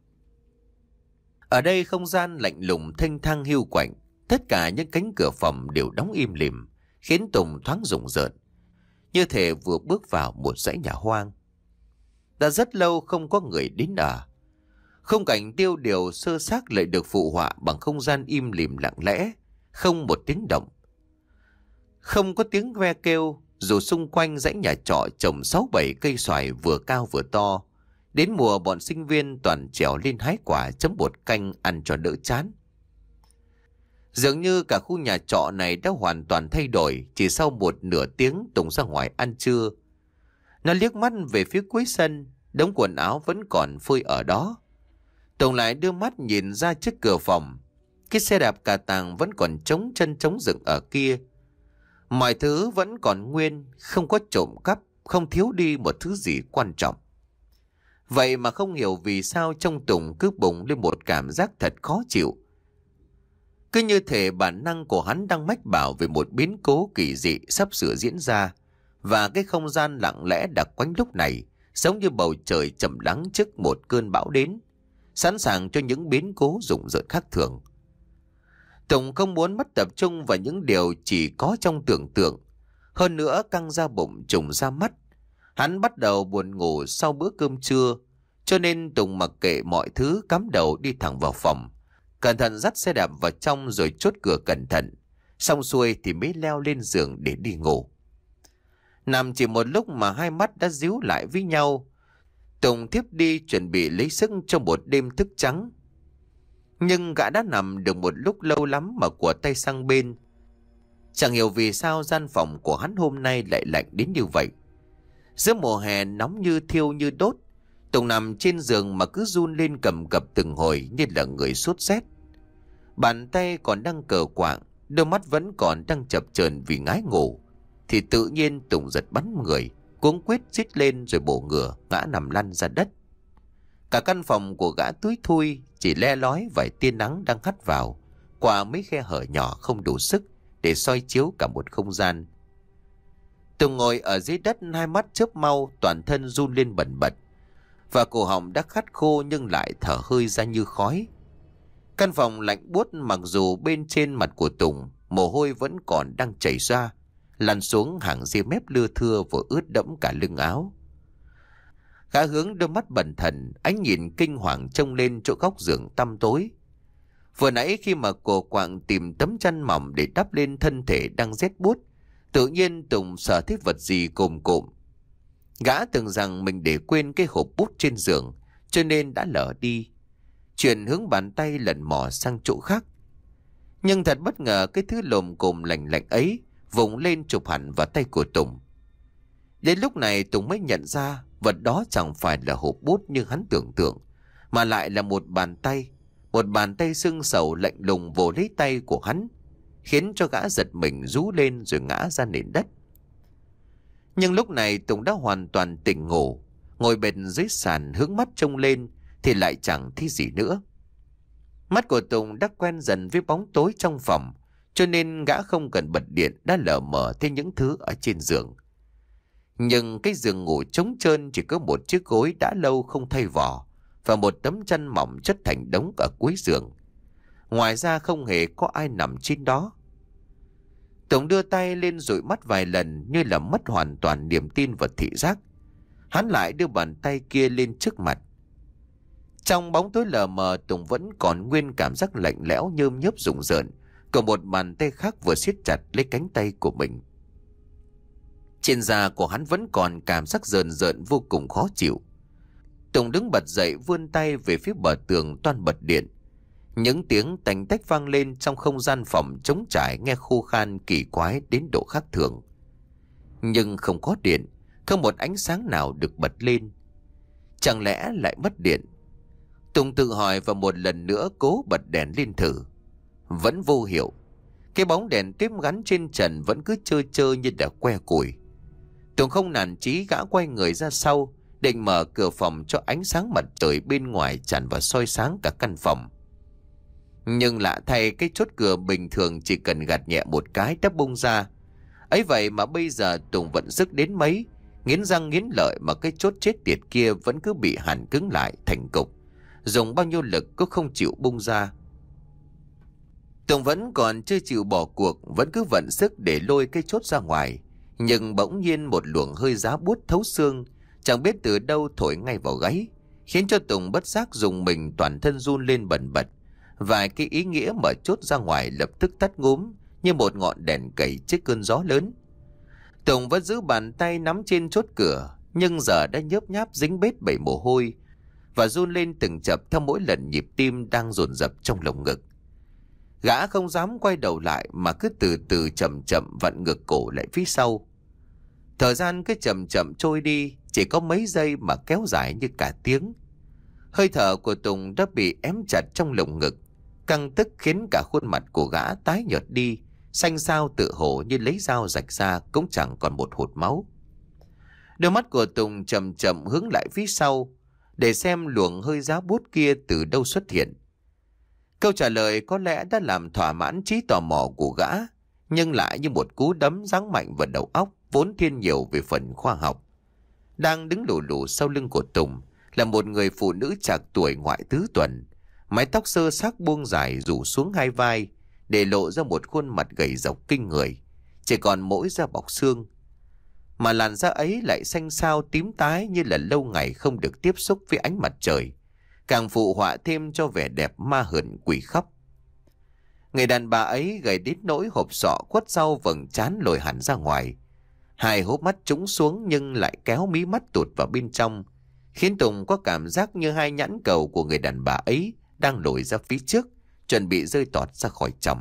Ở đây không gian lạnh lùng thênh thang hiu quạnh, tất cả những cánh cửa phòng đều đóng im lìm, khiến Tùng thoáng rùng rợn, như thể vừa bước vào một dãy nhà hoang. Đã rất lâu không có người đến ở. Khung cảnh tiêu điều sơ xác lại được phụ họa bằng không gian im lìm lặng lẽ, không một tiếng động. Không có tiếng ve kêu, dù xung quanh dãy nhà trọ trồng sáu bảy cây xoài vừa cao vừa to. Đến mùa bọn sinh viên toàn trèo lên hái quả chấm bột canh ăn cho đỡ chán. Dường như cả khu nhà trọ này đã hoàn toàn thay đổi chỉ sau một nửa tiếng Tùng ra ngoài ăn trưa. Nó liếc mắt về phía cuối sân, đống quần áo vẫn còn phơi ở đó. Tùng lại đưa mắt nhìn ra trước cửa phòng. Cái xe đạp cà tàng vẫn còn trống chân trống dựng ở kia. Mọi thứ vẫn còn nguyên, không có trộm cắp, không thiếu đi một thứ gì quan trọng. Vậy mà không hiểu vì sao trong Tùng cứ bùng lên một cảm giác thật khó chịu. Cứ như thể bản năng của hắn đang mách bảo về một biến cố kỳ dị sắp sửa diễn ra. Và cái không gian lặng lẽ đặc quánh lúc này giống như bầu trời trầm lắng trước một cơn bão đến, sẵn sàng cho những biến cố rùng rợn khác thường. Tùng không muốn mất tập trung vào những điều chỉ có trong tưởng tượng. Hơn nữa căng ra bụng trùng ra mắt. Hắn bắt đầu buồn ngủ sau bữa cơm trưa, cho nên Tùng mặc kệ mọi thứ cắm đầu đi thẳng vào phòng. Cẩn thận dắt xe đạp vào trong rồi chốt cửa cẩn thận. Xong xuôi thì mới leo lên giường để đi ngủ. Nằm chỉ một lúc mà hai mắt đã díu lại với nhau. Tùng thiếp đi chuẩn bị lấy sức trong một đêm thức trắng. Nhưng gã đã nằm được một lúc lâu lắm mà của tay sang bên. Chẳng hiểu vì sao gian phòng của hắn hôm nay lại lạnh đến như vậy. Giữa mùa hè nóng như thiêu như đốt, Tùng nằm trên giường mà cứ run lên cầm cập từng hồi như là người sốt rét. Bàn tay còn đang cờ quạng, đôi mắt vẫn còn đang chập chờn vì ngái ngủ. Thì tự nhiên Tùng giật bắn người, cuống quýt rít lên rồi bổ ngửa ngã nằm lăn ra đất. Cả căn phòng của gã túi thui, chỉ le lói vài tia nắng đang hắt vào qua mấy khe hở nhỏ không đủ sức để soi chiếu cả một không gian. Tùng ngồi ở dưới đất, hai mắt chớp mau, toàn thân run lên bần bật và cổ họng đã khát khô nhưng lại thở hơi ra như khói. Căn phòng lạnh buốt, mặc dù bên trên mặt của Tùng mồ hôi vẫn còn đang chảy ra, lăn xuống hàng ria mép lưa thưa vừa ướt đẫm cả lưng áo. Gã hướng đôi mắt bần thần, ánh nhìn kinh hoàng trông lên chỗ góc giường tăm tối. Vừa nãy khi mà cô quạng tìm tấm chăn mỏng để đắp lên thân thể đang rét buốt, tự nhiên Tùng sợ thấy vật gì cồm cộm. Gã tưởng rằng mình để quên cái hộp bút trên giường, cho nên đã lỡ đi, chuyển hướng bàn tay lần mò sang chỗ khác. Nhưng thật bất ngờ, cái thứ lồm cồm lạnh lạnh ấy vùng lên chụp hẳn vào tay của Tùng. Đến lúc này Tùng mới nhận ra vật đó chẳng phải là hộp bút như hắn tưởng tượng, mà lại là một bàn tay. Một bàn tay sưng sầu lạnh lùng vồ lấy tay của hắn, khiến cho gã giật mình rú lên rồi ngã ra nền đất. Nhưng lúc này Tùng đã hoàn toàn tỉnh ngủ, ngồi bệt dưới sàn hướng mắt trông lên thì lại chẳng thấy gì nữa. Mắt của Tùng đã quen dần với bóng tối trong phòng, cho nên gã không cần bật điện đã lờ mờ thấy những thứ ở trên giường. Nhưng cái giường ngủ trống trơn, chỉ có một chiếc gối đã lâu không thay vỏ và một tấm chăn mỏng chất thành đống ở cuối giường. Ngoài ra không hề có ai nằm trên đó. Tùng đưa tay lên dụi mắt vài lần như là mất hoàn toàn niềm tin vào thị giác. Hắn lại đưa bàn tay kia lên trước mặt. Trong bóng tối lờ mờ, Tùng vẫn còn nguyên cảm giác lạnh lẽo nhơm nhớp rùng rợn, còn một bàn tay khác vừa siết chặt lấy cánh tay của mình. Trên da của hắn vẫn còn cảm giác rờn rợn vô cùng khó chịu. Tùng đứng bật dậy, vươn tay về phía bờ tường toan bật điện. Những tiếng tành tách vang lên trong không gian phòng trống trải, nghe khô khan kỳ quái đến độ khác thường. Nhưng không có điện, không một ánh sáng nào được bật lên. Chẳng lẽ lại mất điện? Tùng tự hỏi và một lần nữa cố bật đèn lên thử. Vẫn vô hiệu. Cái bóng đèn tiếp gắn trên trần vẫn cứ chơ chơ như đã que củi. Tùng không nản chí, gã quay người ra sau, định mở cửa phòng cho ánh sáng mặt trời bên ngoài tràn vào soi sáng cả căn phòng. Nhưng lạ thay, cái chốt cửa bình thường chỉ cần gạt nhẹ một cái đã bung ra. Ấy vậy mà bây giờ Tùng vẫn sức đến mấy, nghiến răng nghiến lợi mà cái chốt chết tiệt kia vẫn cứ bị hàn cứng lại thành cục, dùng bao nhiêu lực cũng không chịu bung ra. Tùng vẫn còn chưa chịu bỏ cuộc, vẫn cứ vận sức để lôi cái chốt ra ngoài. Nhưng bỗng nhiên một luồng hơi giá buốt thấu xương, chẳng biết từ đâu thổi ngay vào gáy, khiến cho Tùng bất giác dùng mình, toàn thân run lên bần bật. Và cái ý nghĩa mở chốt ra ngoài lập tức tắt ngúm như một ngọn đèn cầy trước cơn gió lớn. Tùng vẫn giữ bàn tay nắm trên chốt cửa, nhưng giờ đã nhớp nháp dính bết bẩy mồ hôi và run lên từng chập theo mỗi lần nhịp tim đang dồn dập trong lồng ngực. Gã không dám quay đầu lại mà cứ từ từ chậm chậm vặn ngược cổ lại phía sau. Thời gian cứ chậm chậm trôi đi, chỉ có mấy giây mà kéo dài như cả tiếng. Hơi thở của Tùng đã bị ém chặt trong lồng ngực, căng tức khiến cả khuôn mặt của gã tái nhợt đi, xanh xao tự hồ như lấy dao rạch ra cũng chẳng còn một hột máu. Đôi mắt của Tùng chậm chậm hướng lại phía sau để xem luồng hơi giá bút kia từ đâu xuất hiện. Câu trả lời có lẽ đã làm thỏa mãn trí tò mò của gã, nhưng lại như một cú đấm giáng mạnh vào đầu óc vốn thiên nhiều về phần khoa học. Đang đứng lù lù sau lưng của Tùng là một người phụ nữ trạc tuổi ngoại tứ tuần, mái tóc sơ xác buông dài rủ xuống hai vai, để lộ ra một khuôn mặt gầy rộc kinh người, chỉ còn mỗi da bọc xương. Mà làn da ấy lại xanh xao tím tái như là lâu ngày không được tiếp xúc với ánh mặt trời, càng phụ họa thêm cho vẻ đẹp ma hận quỷ khóc. Người đàn bà ấy gầy đến nỗi hộp sọ khuất sau vầng trán lồi hẳn ra ngoài, hai hốc mắt trũng xuống nhưng lại kéo mí mắt tụt vào bên trong, khiến Tùng có cảm giác như hai nhãn cầu của người đàn bà ấy đang lồi ra phía trước, chuẩn bị rơi tọt ra khỏi chồng.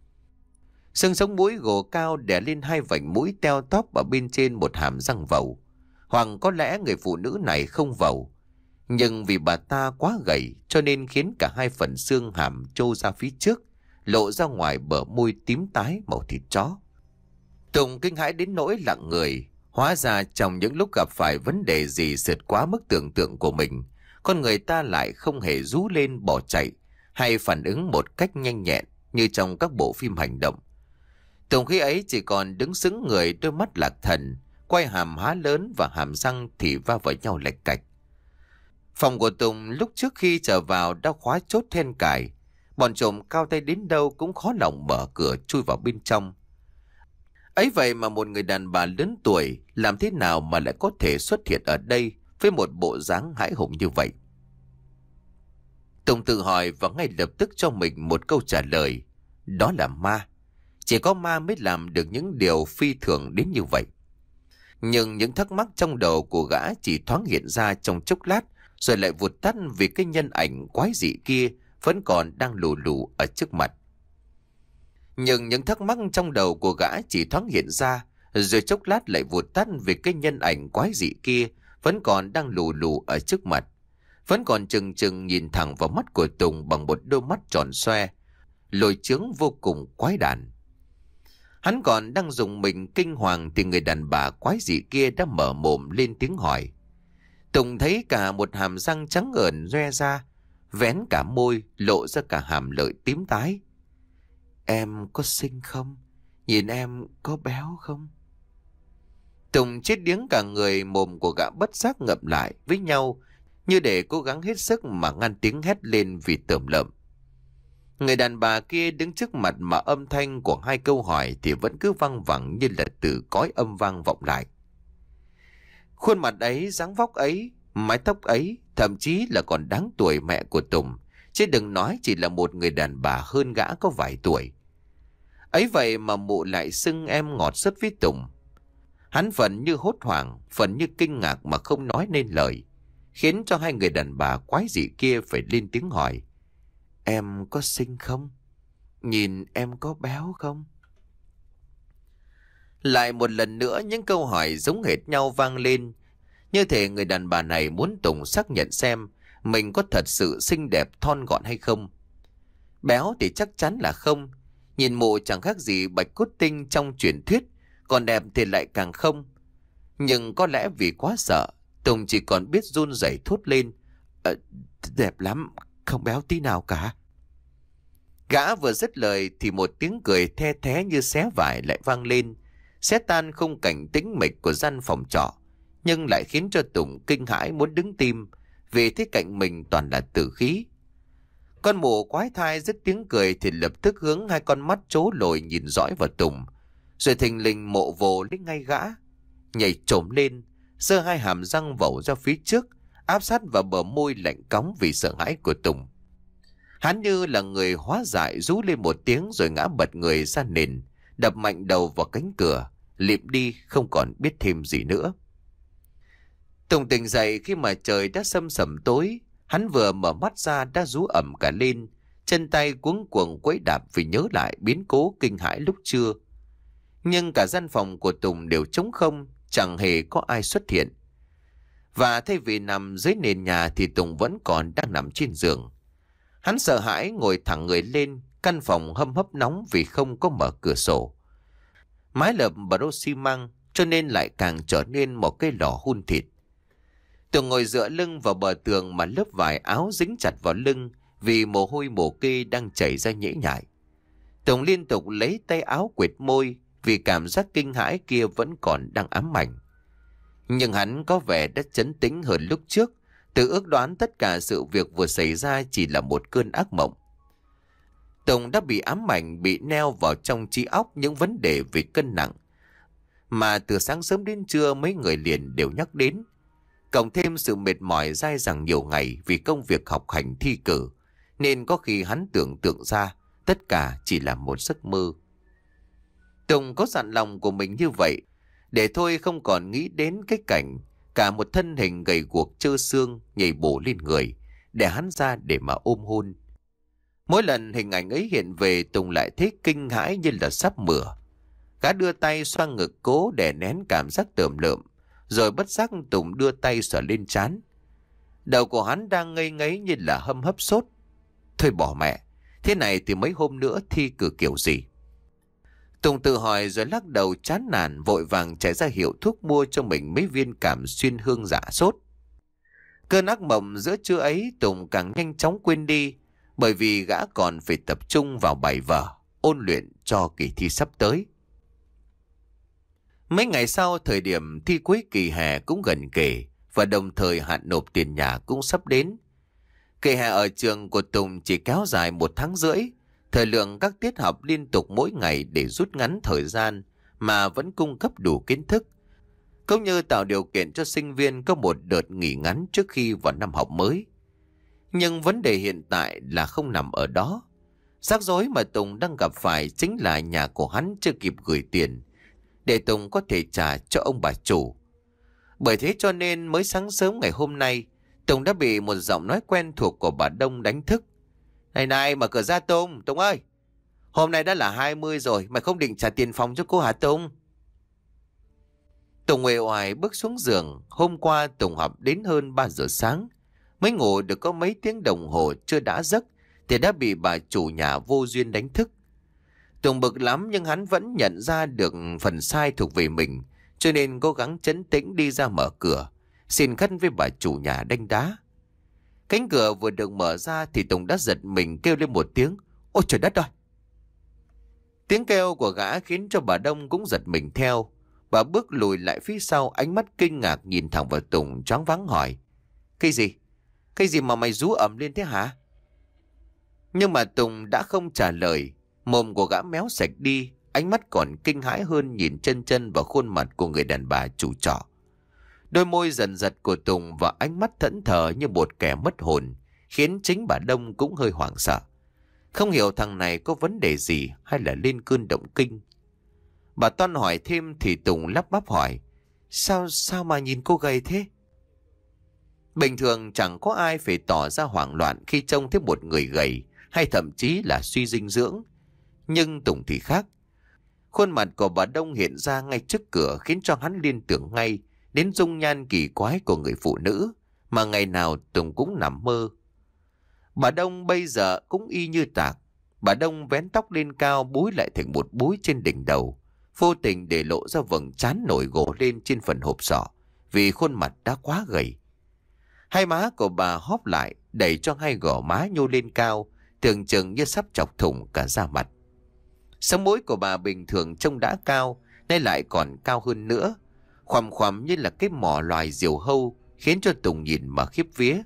Xương sống mũi gồ cao đè lên hai vành mũi teo tóp ở bên trên một hàm răng vầu. Hoặc có lẽ người phụ nữ này không vầu, nhưng vì bà ta quá gầy cho nên khiến cả hai phần xương hàm trô ra phía trước, lộ ra ngoài bờ môi tím tái màu thịt chó. Tùng kinh hãi đến nỗi lặng người. Hóa ra trong những lúc gặp phải vấn đề gì sượt quá mức tưởng tượng của mình, con người ta lại không hề rú lên bỏ chạy hay phản ứng một cách nhanh nhẹn như trong các bộ phim hành động. Tùng khi ấy chỉ còn đứng sững người, đôi mắt lạc thần, quay hàm há lớn và hàm răng thì va vào nhau lạch cạch. Phòng của Tùng lúc trước khi trở vào đã khóa chốt then cài, bọn trộm cao tay đến đâu cũng khó lòng mở cửa chui vào bên trong. Ấy vậy mà một người đàn bà lớn tuổi làm thế nào mà lại có thể xuất hiện ở đây với một bộ dáng hãi hùng như vậy? Tùng tự hỏi và ngay lập tức cho mình một câu trả lời, đó là ma. Chỉ có ma mới làm được những điều phi thường đến như vậy. Nhưng những thắc mắc trong đầu của gã chỉ thoáng hiện ra trong chốc lát, rồi lại vụt tắt vì cái nhân ảnh quái dị kia vẫn còn đang lù lù ở trước mặt. Nhưng những thắc mắc trong đầu của gã chỉ thoáng hiện ra, rồi chốc lát lại vụt tắt vì cái nhân ảnh quái dị kia vẫn còn đang lù lù ở trước mặt. Vẫn còn chừng chừng nhìn thẳng vào mắt của Tùng bằng một đôi mắt tròn xoe, lồi chướng vô cùng quái đản. Hắn còn đang dùng mình kinh hoàng thì người đàn bà quái dị kia đã mở mồm lên tiếng hỏi. Tùng thấy cả một hàm răng trắng ởn roe ra, vén cả môi, lộ ra cả hàm lợi tím tái. Em có xinh không? Nhìn em có béo không? Tùng chết điếng cả người, mồm của gã bất giác ngậm lại với nhau, như để cố gắng hết sức mà ngăn tiếng hét lên vì tởm lợm. Người đàn bà kia đứng trước mặt mà âm thanh của hai câu hỏi thì vẫn cứ văng vẳng như là từ cõi âm vang vọng lại. Khuôn mặt ấy, dáng vóc ấy, mái tóc ấy, thậm chí là còn đáng tuổi mẹ của Tùng, chứ đừng nói chỉ là một người đàn bà hơn gã có vài tuổi. Ấy vậy mà mụ lại xưng em ngọt sứt với Tùng. Hắn phần như hốt hoảng, phần như kinh ngạc mà không nói nên lời, khiến cho hai người đàn bà quái dị kia phải lên tiếng hỏi. Em có xinh không? Nhìn em có béo không? Lại một lần nữa những câu hỏi giống hệt nhau vang lên, như thể người đàn bà này muốn Tùng xác nhận xem mình có thật sự xinh đẹp thon gọn hay không. Béo thì chắc chắn là không, nhìn mụ chẳng khác gì bạch cốt tinh trong truyền thuyết, còn đẹp thì lại càng không. Nhưng có lẽ vì quá sợ, Tùng chỉ còn biết run rẩy thốt lên. Ờ, đẹp lắm, không béo tí nào cả. Gã vừa dứt lời thì một tiếng cười the thé như xé vải lại vang lên, xé tan khung cảnh tĩnh mịch của gian phòng trọ, nhưng lại khiến cho Tùng kinh hãi muốn đứng tim, vì thế cạnh mình toàn là tử khí. Con mụ quái thai dứt tiếng cười thì lập tức hướng hai con mắt trố lồi nhìn dõi vào Tùng, rồi thình lình mộ vồ lấy ngay gã, nhảy trồm lên, giơ hai hàm răng vẩu ra phía trước, áp sát vào bờ môi lạnh cóng vì sợ hãi của Tùng. Hắn như là người hóa dại rú lên một tiếng rồi ngã bật người ra nền, đập mạnh đầu vào cánh cửa, lịm đi không còn biết thêm gì nữa. Tùng tỉnh dậy khi mà trời đã sâm sẩm tối. Hắn vừa mở mắt ra đã rú ẩm cả lên, chân tay cuống cuồng quẫy đạp vì nhớ lại biến cố kinh hãi lúc trưa. Nhưng cả gian phòng của Tùng đều trống không, chẳng hề có ai xuất hiện. Và thay vì nằm dưới nền nhà thì Tùng vẫn còn đang nằm trên giường. Hắn sợ hãi ngồi thẳng người lên, căn phòng hâm hấp nóng vì không có mở cửa sổ. Mái lợp bờ xi măng cho nên lại càng trở nên một cái lò hun thịt. Tùng ngồi dựa lưng vào bờ tường mà lớp vải áo dính chặt vào lưng vì mồ hôi mồ kê đang chảy ra nhễ nhại. Tùng liên tục lấy tay áo quệt môi vì cảm giác kinh hãi kia vẫn còn đang ám ảnh. Nhưng hắn có vẻ đã trấn tĩnh hơn lúc trước, tự ước đoán tất cả sự việc vừa xảy ra chỉ là một cơn ác mộng. Tùng đã bị ám ảnh, bị neo vào trong trí óc những vấn đề về cân nặng mà từ sáng sớm đến trưa mấy người liền đều nhắc đến. Cộng thêm sự mệt mỏi dai dẳng nhiều ngày vì công việc học hành thi cử, nên có khi hắn tưởng tượng ra tất cả chỉ là một giấc mơ. Tùng có dặn lòng của mình như vậy để thôi không còn nghĩ đến cái cảnh cả một thân hình gầy guộc trơ xương nhảy bổ lên người để hắn ra để mà ôm hôn. Mỗi lần hình ảnh ấy hiện về, Tùng lại thấy kinh hãi như là sắp mửa. Gã đưa tay xoa ngực cố để nén cảm giác tởm lợm, rồi bất giác Tùng đưa tay sờ lên trán. Đầu của hắn đang ngây ngấy như là hâm hấp sốt. Thôi bỏ mẹ, thế này thì mấy hôm nữa thi cử kiểu gì? Tùng tự hỏi rồi lắc đầu chán nản, vội vàng chạy ra hiệu thuốc mua cho mình mấy viên cảm xuyên hương giả sốt. Cơn ác mộng giữa trưa ấy Tùng càng nhanh chóng quên đi, bởi vì gã còn phải tập trung vào bài vở, ôn luyện cho kỳ thi sắp tới. Mấy ngày sau, thời điểm thi cuối kỳ hè cũng gần kề và đồng thời hạn nộp tiền nhà cũng sắp đến. Kỳ hè ở trường của Tùng chỉ kéo dài một tháng rưỡi, thời lượng các tiết học liên tục mỗi ngày để rút ngắn thời gian mà vẫn cung cấp đủ kiến thức, cũng như tạo điều kiện cho sinh viên có một đợt nghỉ ngắn trước khi vào năm học mới. Nhưng vấn đề hiện tại là không nằm ở đó. Rắc rối mà Tùng đang gặp phải chính là nhà của hắn chưa kịp gửi tiền để Tùng có thể trả cho ông bà chủ. Bởi thế cho nên mới sáng sớm ngày hôm nay, Tùng đã bị một giọng nói quen thuộc của bà Đông đánh thức. Này này, mở cửa ra Tùng, Tùng ơi! Hôm nay đã là hai mươi rồi, mày không định trả tiền phòng cho cô hả Tùng? Tùng uể oải bước xuống giường. Hôm qua Tùng học đến hơn ba giờ sáng. Mới ngủ được có mấy tiếng đồng hồ chưa đã giấc thì đã bị bà chủ nhà vô duyên đánh thức. Tùng bực lắm nhưng hắn vẫn nhận ra được phần sai thuộc về mình, cho nên cố gắng trấn tĩnh đi ra mở cửa, xin khấn với bà chủ nhà đanh đá. Cánh cửa vừa được mở ra thì Tùng đã giật mình kêu lên một tiếng. Ôi trời đất ơi! Tiếng kêu của gã khiến cho bà Đông cũng giật mình theo. Bà bước lùi lại phía sau, ánh mắt kinh ngạc nhìn thẳng vào Tùng, choáng váng hỏi. Cái gì? Cái gì mà mày rú ầm lên thế hả? Nhưng mà Tùng đã không trả lời. Mồm của gã méo sạch đi, ánh mắt còn kinh hãi hơn nhìn chân chân vào khuôn mặt của người đàn bà chủ trọ. Đôi môi dần giật của Tùng và ánh mắt thẫn thờ như một kẻ mất hồn khiến chính bà Đông cũng hơi hoảng sợ. Không hiểu thằng này có vấn đề gì hay là lên cơn động kinh. Bà Toan hỏi thêm thì Tùng lắp bắp hỏi. Sao, sao mà nhìn cô gầy thế? Bình thường chẳng có ai phải tỏ ra hoảng loạn khi trông thấy một người gầy hay thậm chí là suy dinh dưỡng. Nhưng Tùng thì khác. Khuôn mặt của bà Đông hiện ra ngay trước cửa khiến cho hắn liên tưởng ngay đến dung nhan kỳ quái của người phụ nữ mà ngày nào Tùng cũng nằm mơ. Bà Đông bây giờ cũng y như tạc. Bà Đông vén tóc lên cao búi lại thành một búi trên đỉnh đầu, vô tình để lộ ra vầng trán nổi gồ lên trên phần hộp sọ vì khuôn mặt đã quá gầy. Hai má của bà hóp lại đẩy cho hai gò má nhô lên cao, tưởng chừng như sắp chọc thủng cả da mặt. Sống mũi của bà bình thường trông đã cao, nay lại còn cao hơn nữa, khoằm khoằm như là cái mỏ loài diều hâu, khiến cho Tùng nhìn mà khiếp vía.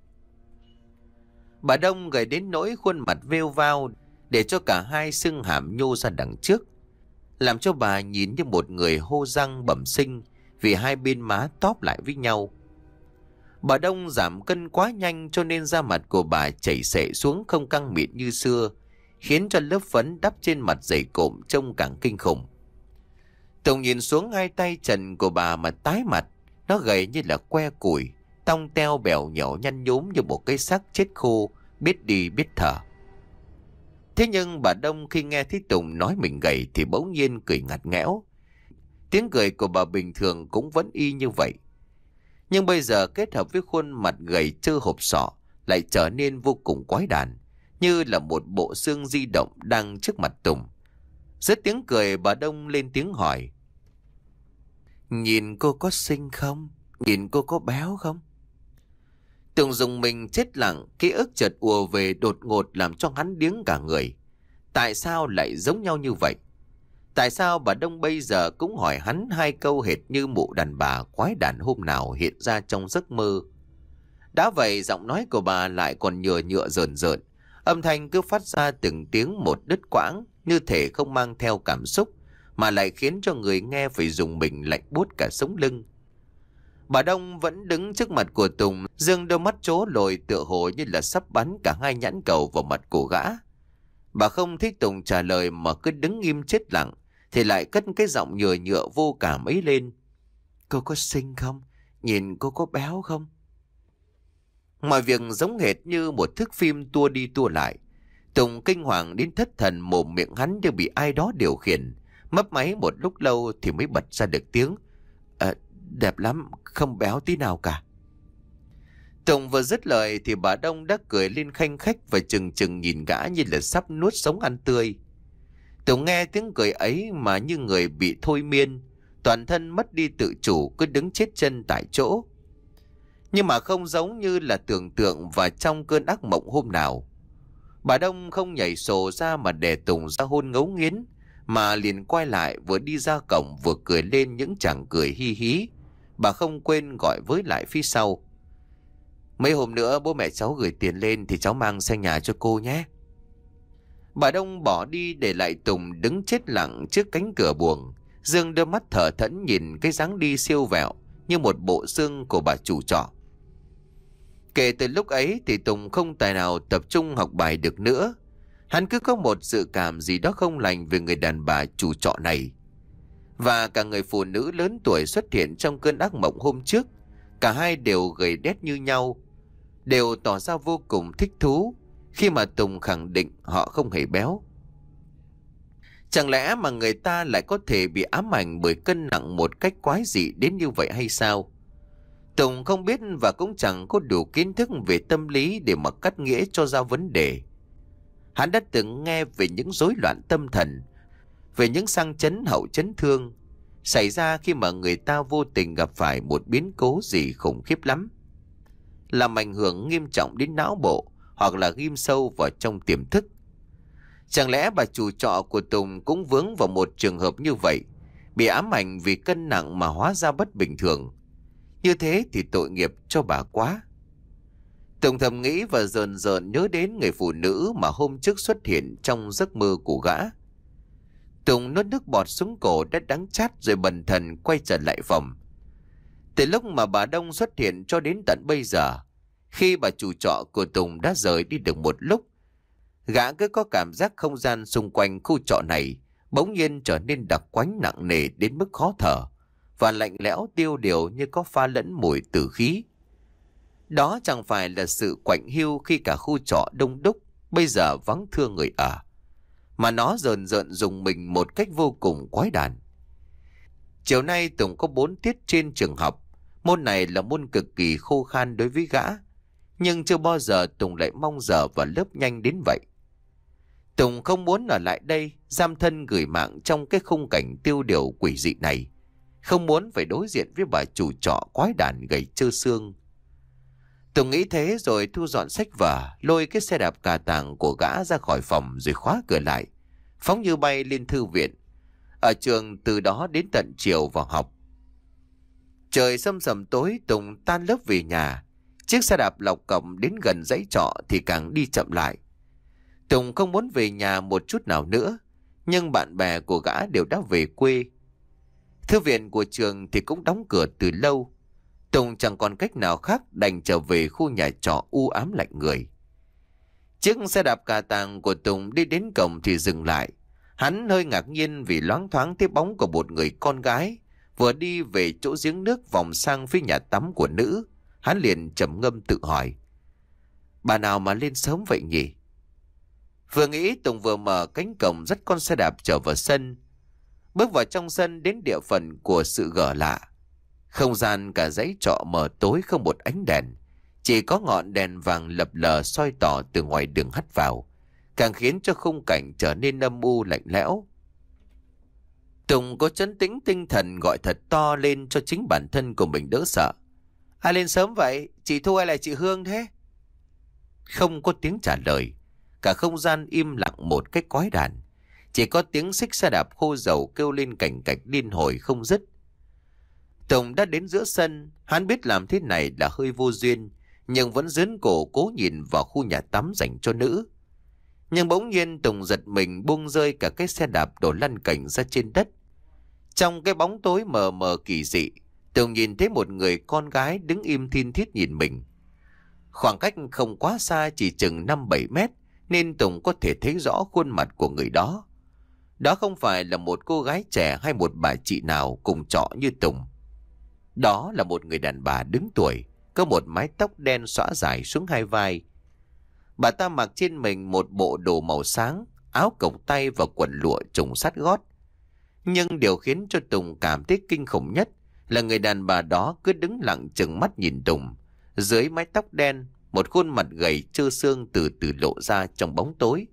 Bà Đông gầy đến nỗi khuôn mặt vêu vao, để cho cả hai xương hàm nhô ra đằng trước, làm cho bà nhìn như một người hô răng bẩm sinh vì hai bên má tóp lại với nhau. Bà Đông giảm cân quá nhanh cho nên da mặt của bà chảy xệ xuống không căng mịn như xưa, khiến cho lớp phấn đắp trên mặt dày cộm trông càng kinh khủng. Tùng nhìn xuống hai tay trần của bà mà tái mặt. Nó gầy như là que củi, tông teo bèo nhão nhăn nhúm như một cây xác chết khô, biết đi biết thở. Thế nhưng bà Đông khi nghe thấy Tùng nói mình gầy thì bỗng nhiên cười ngặt nghẽo. Tiếng cười của bà bình thường cũng vẫn y như vậy. Nhưng bây giờ kết hợp với khuôn mặt gầy trơ hộp sọ lại trở nên vô cùng quái đản, như là một bộ xương di động đang trước mặt Tùng. Dứt tiếng cười, bà Đông lên tiếng hỏi: "Nhìn cô có xinh không? Nhìn cô có béo không?" Tùng dùng mình chết lặng, ký ức chợt ùa về đột ngột làm cho hắn điếng cả người. Tại sao lại giống nhau như vậy? Tại sao bà Đông bây giờ cũng hỏi hắn hai câu hệt như mụ đàn bà quái đản hôm nào hiện ra trong giấc mơ? Đã vậy giọng nói của bà lại còn nhựa nhựa rờn rợn, âm thanh cứ phát ra từng tiếng một đứt quãng, như thể không mang theo cảm xúc, mà lại khiến cho người nghe phải dùng mình lạnh buốt cả sống lưng. Bà Đông vẫn đứng trước mặt của Tùng, dương đôi mắt trố lồi tựa hồ như là sắp bắn cả hai nhãn cầu vào mặt của gã. Bà không thấy Tùng trả lời mà cứ đứng im chết lặng, thì lại cất cái giọng nhựa nhựa vô cảm ấy lên: "Cô có xinh không? Nhìn cô có béo không?" Mọi việc giống hệt như một thước phim tua đi tua lại. Tùng kinh hoàng đến thất thần, mồm miệng hắn đều bị ai đó điều khiển. Mấp máy một lúc lâu thì mới bật ra được tiếng: "À, đẹp lắm, không béo tí nào cả." Tùng vừa dứt lời thì bà Đông đã cười lên khanh khách và chừng chừng nhìn gã như là sắp nuốt sống ăn tươi. Tùng nghe tiếng cười ấy mà như người bị thôi miên, toàn thân mất đi tự chủ, cứ đứng chết chân tại chỗ. Nhưng mà không giống như là tưởng tượng và trong cơn ác mộng hôm nào. Bà Đông không nhảy sổ ra mà đè Tùng ra hôn ngấu nghiến, mà liền quay lại vừa đi ra cổng vừa cười lên những chàng cười hi hí. Bà không quên gọi với lại phía sau: "Mấy hôm nữa bố mẹ cháu gửi tiền lên thì cháu mang sang nhà cho cô nhé." Bà Đông bỏ đi để lại Tùng đứng chết lặng trước cánh cửa buồng, dương đôi mắt thở thẫn nhìn cái dáng đi siêu vẹo như một bộ xương của bà chủ trọ. Kể từ lúc ấy thì Tùng không tài nào tập trung học bài được nữa. Hắn cứ có một dự cảm gì đó không lành về người đàn bà chủ trọ này. Và cả người phụ nữ lớn tuổi xuất hiện trong cơn ác mộng hôm trước, cả hai đều gầy đét như nhau, đều tỏ ra vô cùng thích thú khi mà Tùng khẳng định họ không hề béo. Chẳng lẽ mà người ta lại có thể bị ám ảnh bởi cân nặng một cách quái dị đến như vậy hay sao? Tùng không biết và cũng chẳng có đủ kiến thức về tâm lý để mà cắt nghĩa cho ra vấn đề. Hắn đã từng nghe về những rối loạn tâm thần, về những sang chấn hậu chấn thương xảy ra khi mà người ta vô tình gặp phải một biến cố gì khủng khiếp lắm, làm ảnh hưởng nghiêm trọng đến não bộ hoặc là ghim sâu vào trong tiềm thức. Chẳng lẽ bà chủ trọ của Tùng cũng vướng vào một trường hợp như vậy, bị ám ảnh vì cân nặng mà hóa ra bất bình thường? Như thế thì tội nghiệp cho bà quá. Tùng thầm nghĩ và dần dần nhớ đến người phụ nữ mà hôm trước xuất hiện trong giấc mơ của gã. Tùng nuốt nước bọt xuống cổ đã đắng chát rồi bần thần quay trở lại phòng. Từ lúc mà bà Đông xuất hiện cho đến tận bây giờ, khi bà chủ trọ của Tùng đã rời đi được một lúc, gã cứ có cảm giác không gian xung quanh khu trọ này bỗng nhiên trở nên đặc quánh nặng nề đến mức khó thở, và lạnh lẽo tiêu điều như có pha lẫn mùi tử khí. Đó chẳng phải là sự quạnh hiu khi cả khu trọ đông đúc bây giờ vắng thưa người ở, mà nó rờn rợn dùng mình một cách vô cùng quái đản. Chiều nay Tùng có bốn tiết trên trường học. Môn này là môn cực kỳ khô khan đối với gã, nhưng chưa bao giờ Tùng lại mong giờ vào lớp nhanh đến vậy. Tùng không muốn ở lại đây giam thân gửi mạng trong cái khung cảnh tiêu điều quỷ dị này, không muốn phải đối diện với bà chủ trọ quái đản gầy trơ xương. Tùng nghĩ thế rồi thu dọn sách vở, lôi cái xe đạp cà tàng của gã ra khỏi phòng rồi khóa cửa lại, phóng như bay lên thư viện. Ở trường từ đó đến tận chiều vào học. Trời sâm sầm tối, Tùng tan lớp về nhà. Chiếc xe đạp lọc cọc đến gần dãy trọ thì càng đi chậm lại. Tùng không muốn về nhà một chút nào nữa, nhưng bạn bè của gã đều đã về quê. Thư viện của trường thì cũng đóng cửa từ lâu. Tùng chẳng còn cách nào khác đành trở về khu nhà trọ u ám lạnh người. Chiếc xe đạp cà tàng của Tùng đi đến cổng thì dừng lại. Hắn hơi ngạc nhiên vì loáng thoáng thấy bóng của một người con gái vừa đi về chỗ giếng nước vòng sang phía nhà tắm của nữ. Hắn liền trầm ngâm tự hỏi, bà nào mà lên sớm vậy nhỉ? Vừa nghĩ, Tùng vừa mở cánh cổng dắt con xe đạp trở vào sân. Bước vào trong sân đến địa phận của sự gở lạ. Không gian cả dãy trọ mờ tối không một ánh đèn, chỉ có ngọn đèn vàng lập lờ soi tỏ từ ngoài đường hắt vào, càng khiến cho khung cảnh trở nên âm u lạnh lẽo. Tùng có trấn tĩnh tinh thần gọi thật to lên cho chính bản thân của mình đỡ sợ. Ai lên sớm vậy? Chị Thu hay là chị Hương thế? Không có tiếng trả lời. Cả không gian im lặng một cách quái đản. Chỉ có tiếng xích xe đạp khô dầu kêu lên cảnh cạch điên hồi không dứt. Tùng đã đến giữa sân. Hắn biết làm thế này là hơi vô duyên, nhưng vẫn dướn cổ cố nhìn vào khu nhà tắm dành cho nữ. Nhưng bỗng nhiên Tùng giật mình buông rơi cả cái xe đạp đổ lăn cảnh ra trên đất. Trong cái bóng tối mờ mờ kỳ dị, Tùng nhìn thấy một người con gái đứng im thin thít nhìn mình. Khoảng cách không quá xa, chỉ chừng năm bảy mét, nên Tùng có thể thấy rõ khuôn mặt của người đó. Đó không phải là một cô gái trẻ hay một bà chị nào cùng trọ như Tùng. Đó là một người đàn bà đứng tuổi, có một mái tóc đen xõa dài xuống hai vai. Bà ta mặc trên mình một bộ đồ màu sáng, áo cộc tay và quần lụa trùng sát gót. Nhưng điều khiến cho Tùng cảm thấy kinh khủng nhất là người đàn bà đó cứ đứng lặng chừng mắt nhìn Tùng. Dưới mái tóc đen, một khuôn mặt gầy trơ xương từ từ lộ ra trong bóng tối.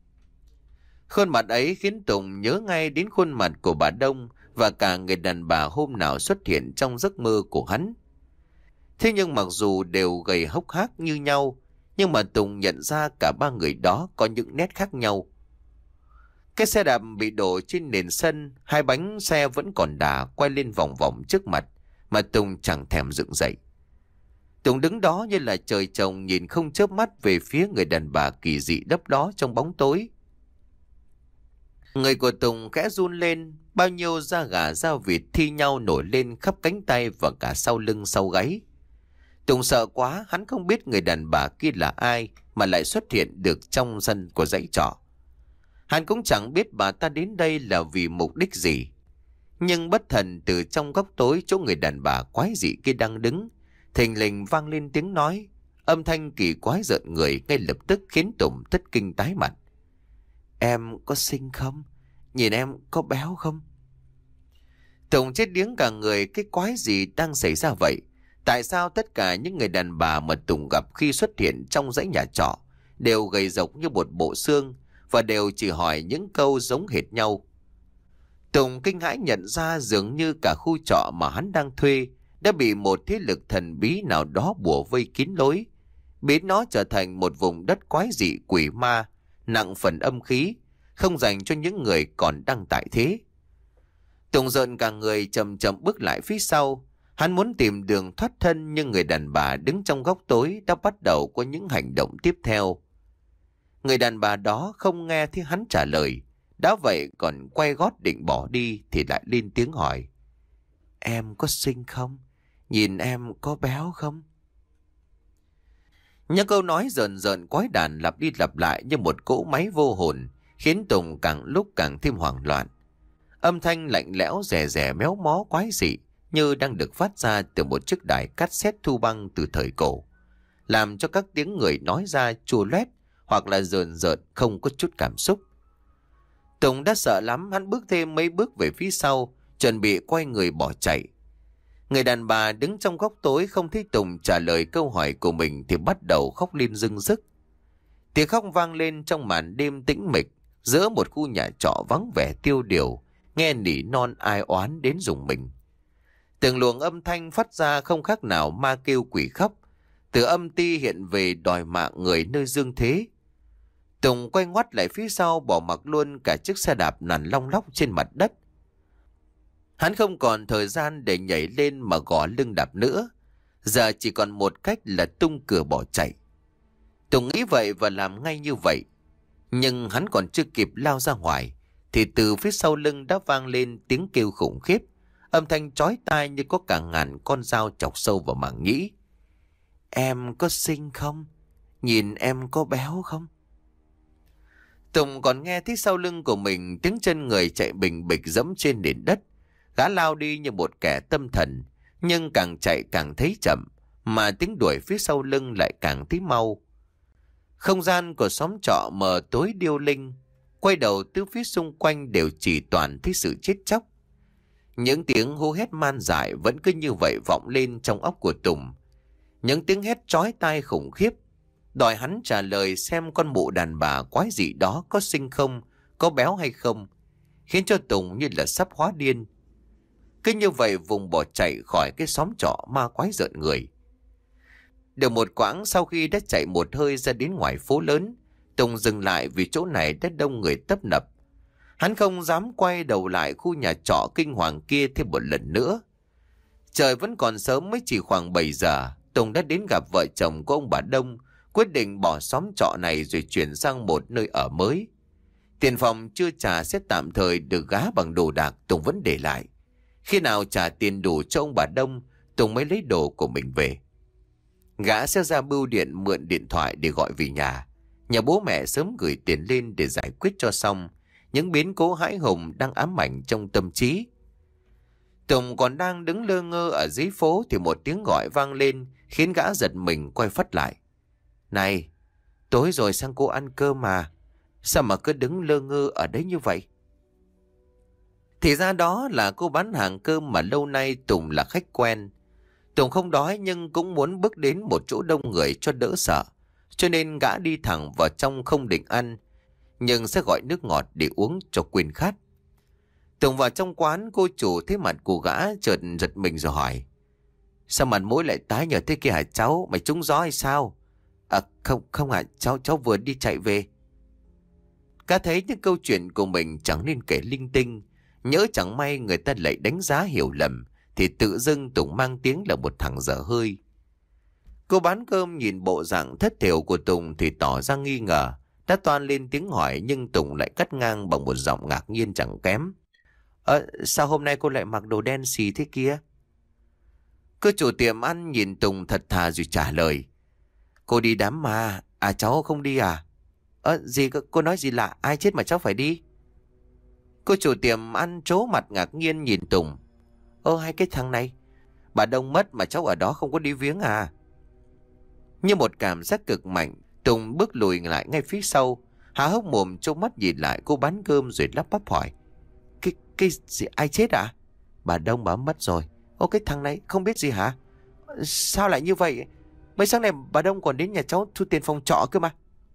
Khuôn mặt ấy khiến Tùng nhớ ngay đến khuôn mặt của bà Đông và cả người đàn bà hôm nào xuất hiện trong giấc mơ của hắn. Thế nhưng mặc dù đều gầy hốc hác như nhau, nhưng mà Tùng nhận ra cả ba người đó có những nét khác nhau. Cái xe đạp bị đổ trên nền sân, hai bánh xe vẫn còn đà quay lên vòng vòng trước mặt, mà Tùng chẳng thèm dựng dậy. Tùng đứng đó như là trời trồng nhìn không chớp mắt về phía người đàn bà kỳ dị đấp đó trong bóng tối. Người của Tùng khẽ run lên, bao nhiêu da gà da vịt thi nhau nổi lên khắp cánh tay và cả sau lưng sau gáy. Tùng sợ quá, hắn không biết người đàn bà kia là ai mà lại xuất hiện được trong sân của dãy trọ. Hắn cũng chẳng biết bà ta đến đây là vì mục đích gì. Nhưng bất thần từ trong góc tối chỗ người đàn bà quái dị kia đang đứng, thình lình vang lên tiếng nói, âm thanh kỳ quái rợn người ngay lập tức khiến Tùng thất kinh tái mặt. Em có xinh không? Nhìn em có béo không? Tùng chết điếng cả người, cái quái gì đang xảy ra vậy? Tại sao tất cả những người đàn bà mà Tùng gặp khi xuất hiện trong dãy nhà trọ đều gầy rộc như một bộ xương và đều chỉ hỏi những câu giống hệt nhau? Tùng kinh hãi nhận ra dường như cả khu trọ mà hắn đang thuê đã bị một thế lực thần bí nào đó bủa vây kín lối, biến nó trở thành một vùng đất quái dị quỷ ma, nặng phần âm khí, không dành cho những người còn đang tại thế. Tùng rợn cả người chậm chậm bước lại phía sau. Hắn muốn tìm đường thoát thân, nhưng người đàn bà đứng trong góc tối đã bắt đầu có những hành động tiếp theo. Người đàn bà đó không nghe thấy hắn trả lời, đã vậy còn quay gót định bỏ đi thì lại lên tiếng hỏi. Em có xinh không? Nhìn em có béo không? Những câu nói rờn rợn quái đản lặp đi lặp lại như một cỗ máy vô hồn, khiến Tùng càng lúc càng thêm hoảng loạn. Âm thanh lạnh lẽo rè rè méo mó quái dị như đang được phát ra từ một chiếc đài cassette thu băng từ thời cổ, làm cho các tiếng người nói ra chua loét hoặc là rờn rợn không có chút cảm xúc. Tùng đã sợ lắm, hắn bước thêm mấy bước về phía sau, chuẩn bị quay người bỏ chạy. Người đàn bà đứng trong góc tối không thấy Tùng trả lời câu hỏi của mình thì bắt đầu khóc lên rưng rức. Tiếng khóc vang lên trong màn đêm tĩnh mịch, giữa một khu nhà trọ vắng vẻ tiêu điều, nghe nỉ non ai oán đến rùng mình. Từng luồng âm thanh phát ra không khác nào ma kêu quỷ khóc, từ âm ti hiện về đòi mạng người nơi dương thế. Tùng quay ngoắt lại phía sau, bỏ mặc luôn cả chiếc xe đạp nằm long lóc trên mặt đất. Hắn không còn thời gian để nhảy lên mà gõ lưng đạp nữa, giờ chỉ còn một cách là tung cửa bỏ chạy. Tùng nghĩ vậy và làm ngay như vậy. Nhưng hắn còn chưa kịp lao ra ngoài thì từ phía sau lưng đã vang lên tiếng kêu khủng khiếp, âm thanh chói tai như có cả ngàn con dao chọc sâu vào màng nhĩ. Em có xinh không? Nhìn em có béo không? Tùng còn nghe thấy sau lưng của mình tiếng chân người chạy bình bịch dẫm trên nền đất. Gã lao đi như một kẻ tâm thần, nhưng càng chạy càng thấy chậm, mà tiếng đuổi phía sau lưng lại càng thấy mau. Không gian của xóm trọ mờ tối điêu linh, quay đầu tứ phía xung quanh đều chỉ toàn thấy sự chết chóc. Những tiếng hô hét man dại vẫn cứ như vậy vọng lên trong óc của Tùng. Những tiếng hét chói tai khủng khiếp, đòi hắn trả lời xem con mụ đàn bà quái dị đó có xinh không, có béo hay không, khiến cho Tùng như là sắp hóa điên. Cứ như vậy vùng bỏ chạy khỏi cái xóm trọ ma quái rợn người. Được một quãng sau khi đã chạy một hơi ra đến ngoài phố lớn, Tùng dừng lại vì chỗ này đã đông người tấp nập. Hắn không dám quay đầu lại khu nhà trọ kinh hoàng kia thêm một lần nữa. Trời vẫn còn sớm, mới chỉ khoảng bảy giờ, Tùng đã đến gặp vợ chồng của ông bà Đông, quyết định bỏ xóm trọ này rồi chuyển sang một nơi ở mới. Tiền phòng chưa trả sẽ tạm thời được gá bằng đồ đạc Tùng vẫn để lại. Khi nào trả tiền đủ cho ông bà Đông, Tùng mới lấy đồ của mình về. Gã sẽ ra bưu điện mượn điện thoại để gọi về nhà. Nhà bố mẹ sớm gửi tiền lên để giải quyết cho xong những biến cố hãi hùng đang ám ảnh trong tâm trí. Tùng còn đang đứng lơ ngơ ở dưới phố thì một tiếng gọi vang lên, khiến gã giật mình quay phắt lại. Này, tối rồi sang cô ăn cơm mà, sao mà cứ đứng lơ ngơ ở đấy như vậy? Thì ra đó là cô bán hàng cơm mà lâu nay Tùng là khách quen. Tùng không đói nhưng cũng muốn bước đến một chỗ đông người cho đỡ sợ, cho nên gã đi thẳng vào trong không định ăn, nhưng sẽ gọi nước ngọt để uống cho quên khát. Tùng vào trong quán, cô chủ thấy mặt của gã chợt giật mình rồi hỏi: Sao mặt mũi lại tái nhợt thế kia hả cháu? Mày trúng gió hay sao? À không, không hả, cháu cháu vừa đi chạy về. Gã thấy những câu chuyện của mình chẳng nên kể linh tinh, nhỡ chẳng may người ta lại đánh giá hiểu lầm, thì tự dưng Tùng mang tiếng là một thằng dở hơi. Cô bán cơm nhìn bộ dạng thất thểu của Tùng thì tỏ ra nghi ngờ, đã toan lên tiếng hỏi, nhưng Tùng lại cắt ngang bằng một giọng ngạc nhiên chẳng kém. Ờ, sao hôm nay cô lại mặc đồ đen xì thế kia? Cô chủ tiệm ăn nhìn Tùng thật thà rồi trả lời: Cô đi đám ma. À cháu không đi à? Ờ, gì cô nói gì lạ, ai chết mà cháu phải đi? Cô chủ tiệm ăn trố mặt ngạc nhiên nhìn Tùng. Ơ hay cái thằng này, bà Đông mất mà cháu ở đó không có đi viếng à? Như một cảm giác cực mạnh, Tùng bước lùi lại ngay phía sau, há hốc mồm trông mắt nhìn lại cô bán cơm rồi lắp bắp hỏi: Cái, cái gì, ai chết à? Bà Đông bà mất rồi. Ô cái thằng này không biết gì hả? Sao lại như vậy? Mấy sáng nay bà Đông còn đến nhà cháu thu tiền phòng trọ cơ mà.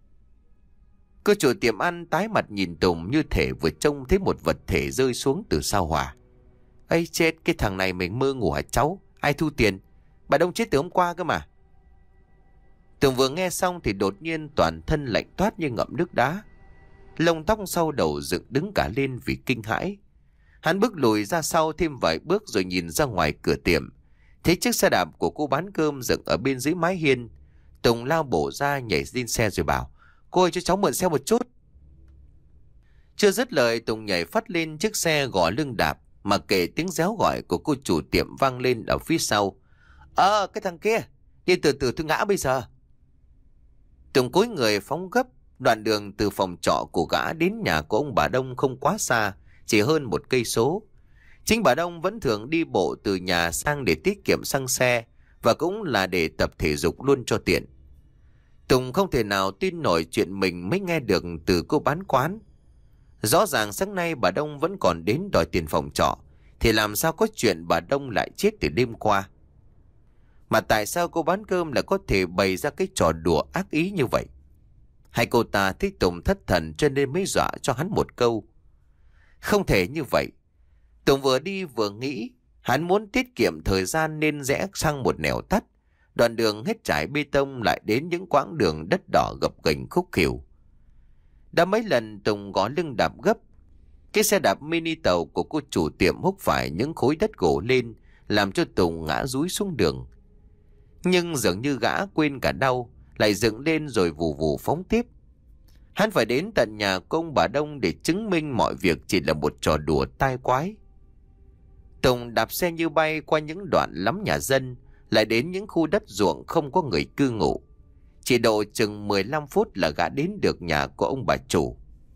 Cô chủ tiệm ăn tái mặt nhìn Tùng như thể vừa trông thấy một vật thể rơi xuống từ sao hỏa. Ây chết, cái thằng này mình mơ ngủ hả cháu? Ai thu tiền? Bà Đông chết từ hôm qua cơ mà. Tùng vừa nghe xong thì đột nhiên toàn thân lạnh toát như ngậm nước đá. Lông tóc sau đầu dựng đứng cả lên vì kinh hãi. Hắn bước lùi ra sau thêm vài bước rồi nhìn ra ngoài cửa tiệm, thấy chiếc xe đạp của cô bán cơm dựng ở bên dưới mái hiên. Tùng lao bổ ra nhảy lên xe rồi bảo: Cô ơi cho cháu mượn xe một chút. Chưa dứt lời, Tùng nhảy phát lên chiếc xe gõ lưng đạp, mà kể tiếng réo gọi của cô chủ tiệm vang lên ở phía sau. Ờ cái thằng kia, đi từ từ tôi ngã bây giờ. Tùng cúi người phóng gấp. Đoạn đường từ phòng trọ của gã đến nhà của ông bà Đông không quá xa, chỉ hơn một cây số. Chính bà Đông vẫn thường đi bộ từ nhà sang để tiết kiệm xăng xe, và cũng là để tập thể dục luôn cho tiện. Tùng không thể nào tin nổi chuyện mình mới nghe được từ cô bán quán. Rõ ràng sáng nay bà Đông vẫn còn đến đòi tiền phòng trọ, thì làm sao có chuyện bà Đông lại chết từ đêm qua? Mà tại sao cô bán cơm lại có thể bày ra cái trò đùa ác ý như vậy? Hay cô ta thích Tùng thất thần cho nên mới dọa cho hắn một câu? Không thể như vậy. Tùng vừa đi vừa nghĩ, hắn muốn tiết kiệm thời gian nên rẽ sang một nẻo tắt. Đoạn đường hết trải bê tông lại đến những quãng đường đất đỏ gập ghềnh khúc khỉu. Đã mấy lần Tùng gõ lưng đạp gấp. Cái xe đạp mini tàu của cô chủ tiệm húc phải những khối đất gỗ lên, làm cho Tùng ngã dúi xuống đường. Nhưng dường như gã quên cả đau, lại dựng lên rồi vù vù phóng tiếp. Hắn phải đến tận nhà của ông bà Đông để chứng minh mọi việc chỉ là một trò đùa tai quái. Tùng đạp xe như bay qua những đoạn lắm nhà dân, lại đến những khu đất ruộng không có người cư ngụ. Chỉ độ chừng mười lăm phút là gã đến được nhà của ông bà chủ.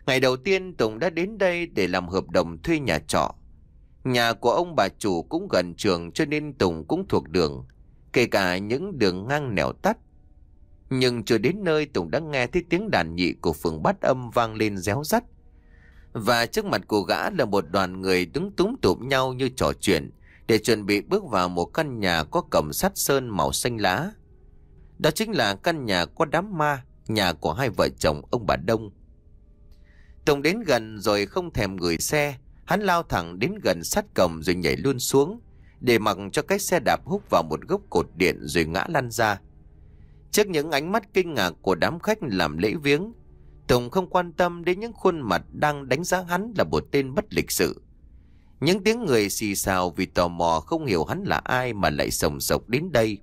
Ngày đầu tiên Tùng đã đến đây để làm hợp đồng thuê nhà trọ. Nhà của ông bà chủ cũng gần trường cho nên Tùng cũng thuộc đường, kể cả những đường ngang nẻo tắt. Nhưng chưa đến nơi Tùng đã nghe thấy tiếng đàn nhị của phường Bát Âm vang lên réo rắt. Và trước mặt của gã là một đoàn người đứng túm tụm nhau như trò chuyện để chuẩn bị bước vào một căn nhà có cổng sắt sơn màu xanh lá. Đó chính là căn nhà có đám ma, nhà của hai vợ chồng ông bà Đông. Tùng đến gần rồi không thèm gửi xe, hắn lao thẳng đến gần sát cổng rồi nhảy luôn xuống, để mặc cho cái xe đạp húc vào một gốc cột điện rồi ngã lăn ra. Trước những ánh mắt kinh ngạc của đám khách làm lễ viếng, Tùng không quan tâm đến những khuôn mặt đang đánh giá hắn là một tên bất lịch sự. Những tiếng người xì xào vì tò mò không hiểu hắn là ai mà lại sồng sộc đến đây.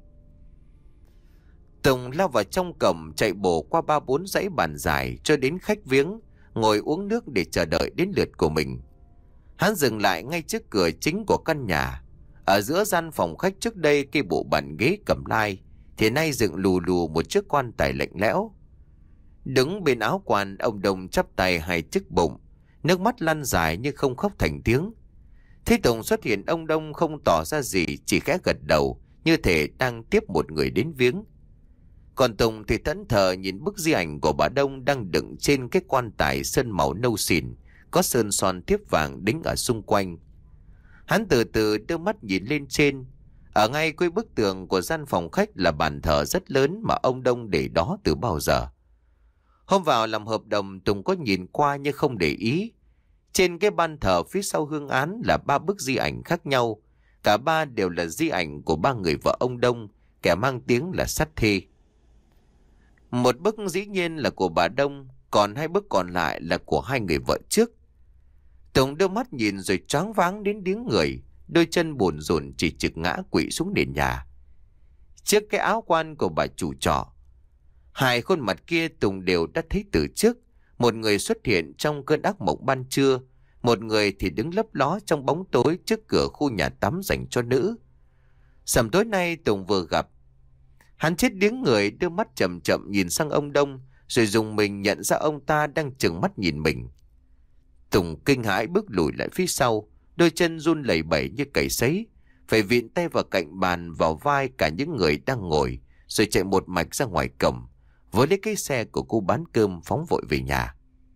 Tùng lao vào trong cổng, chạy bổ qua ba bốn dãy bàn dài cho đến khách viếng, ngồi uống nước để chờ đợi đến lượt của mình. Hắn dừng lại ngay trước cửa chính của căn nhà. Ở giữa gian phòng khách trước đây cây bộ bàn ghế cầm lai, thì nay dựng lù lù một chiếc quan tài lạnh lẽo. Đứng bên áo quan, ông Đông chắp tay hai chiếc bụng, nước mắt lăn dài nhưng không khóc thành tiếng. Thấy Tùng xuất hiện, ông Đông không tỏ ra gì, chỉ khẽ gật đầu như thể đang tiếp một người đến viếng. Còn Tùng thì thẫn thờ nhìn bức di ảnh của bà Đông đang đựng trên cái quan tài sơn màu nâu xỉn, có sơn son thiếp vàng đính ở xung quanh. Hắn từ từ đưa mắt nhìn lên trên. Ở ngay cuối bức tường của gian phòng khách là bàn thờ rất lớn mà ông Đông để đó từ bao giờ. Hôm vào làm hợp đồng, Tùng có nhìn qua nhưng không để ý. Trên cái ban thờ phía sau hương án là ba bức di ảnh khác nhau. Cả ba đều là di ảnh của ba người vợ ông Đông, kẻ mang tiếng là sát thê. Một bức dĩ nhiên là của bà Đông, còn hai bức còn lại là của hai người vợ trước. Tùng đưa mắt nhìn rồi choáng váng đến điếng người, đôi chân bồn rộn chỉ trực ngã quỵ xuống nền nhà. Trước cái áo quan của bà chủ trọ, hai khuôn mặt kia Tùng đều đã thấy từ trước. Một người xuất hiện trong cơn ác mộng ban trưa, một người thì đứng lấp ló trong bóng tối trước cửa khu nhà tắm dành cho nữ. Sầm tối nay Tùng vừa gặp. Hắn chết điếng người, đưa mắt chậm chậm nhìn sang ông Đông, rồi dùng mình nhận ra ông ta đang trừng mắt nhìn mình. Tùng kinh hãi bước lùi lại phía sau, đôi chân run lẩy bẩy như cầy sấy, phải vịn tay vào cạnh bàn, vào vai cả những người đang ngồi, rồi chạy một mạch ra ngoài cổng, với lấy cái xe của cô bán cơm phóng vội về nhà.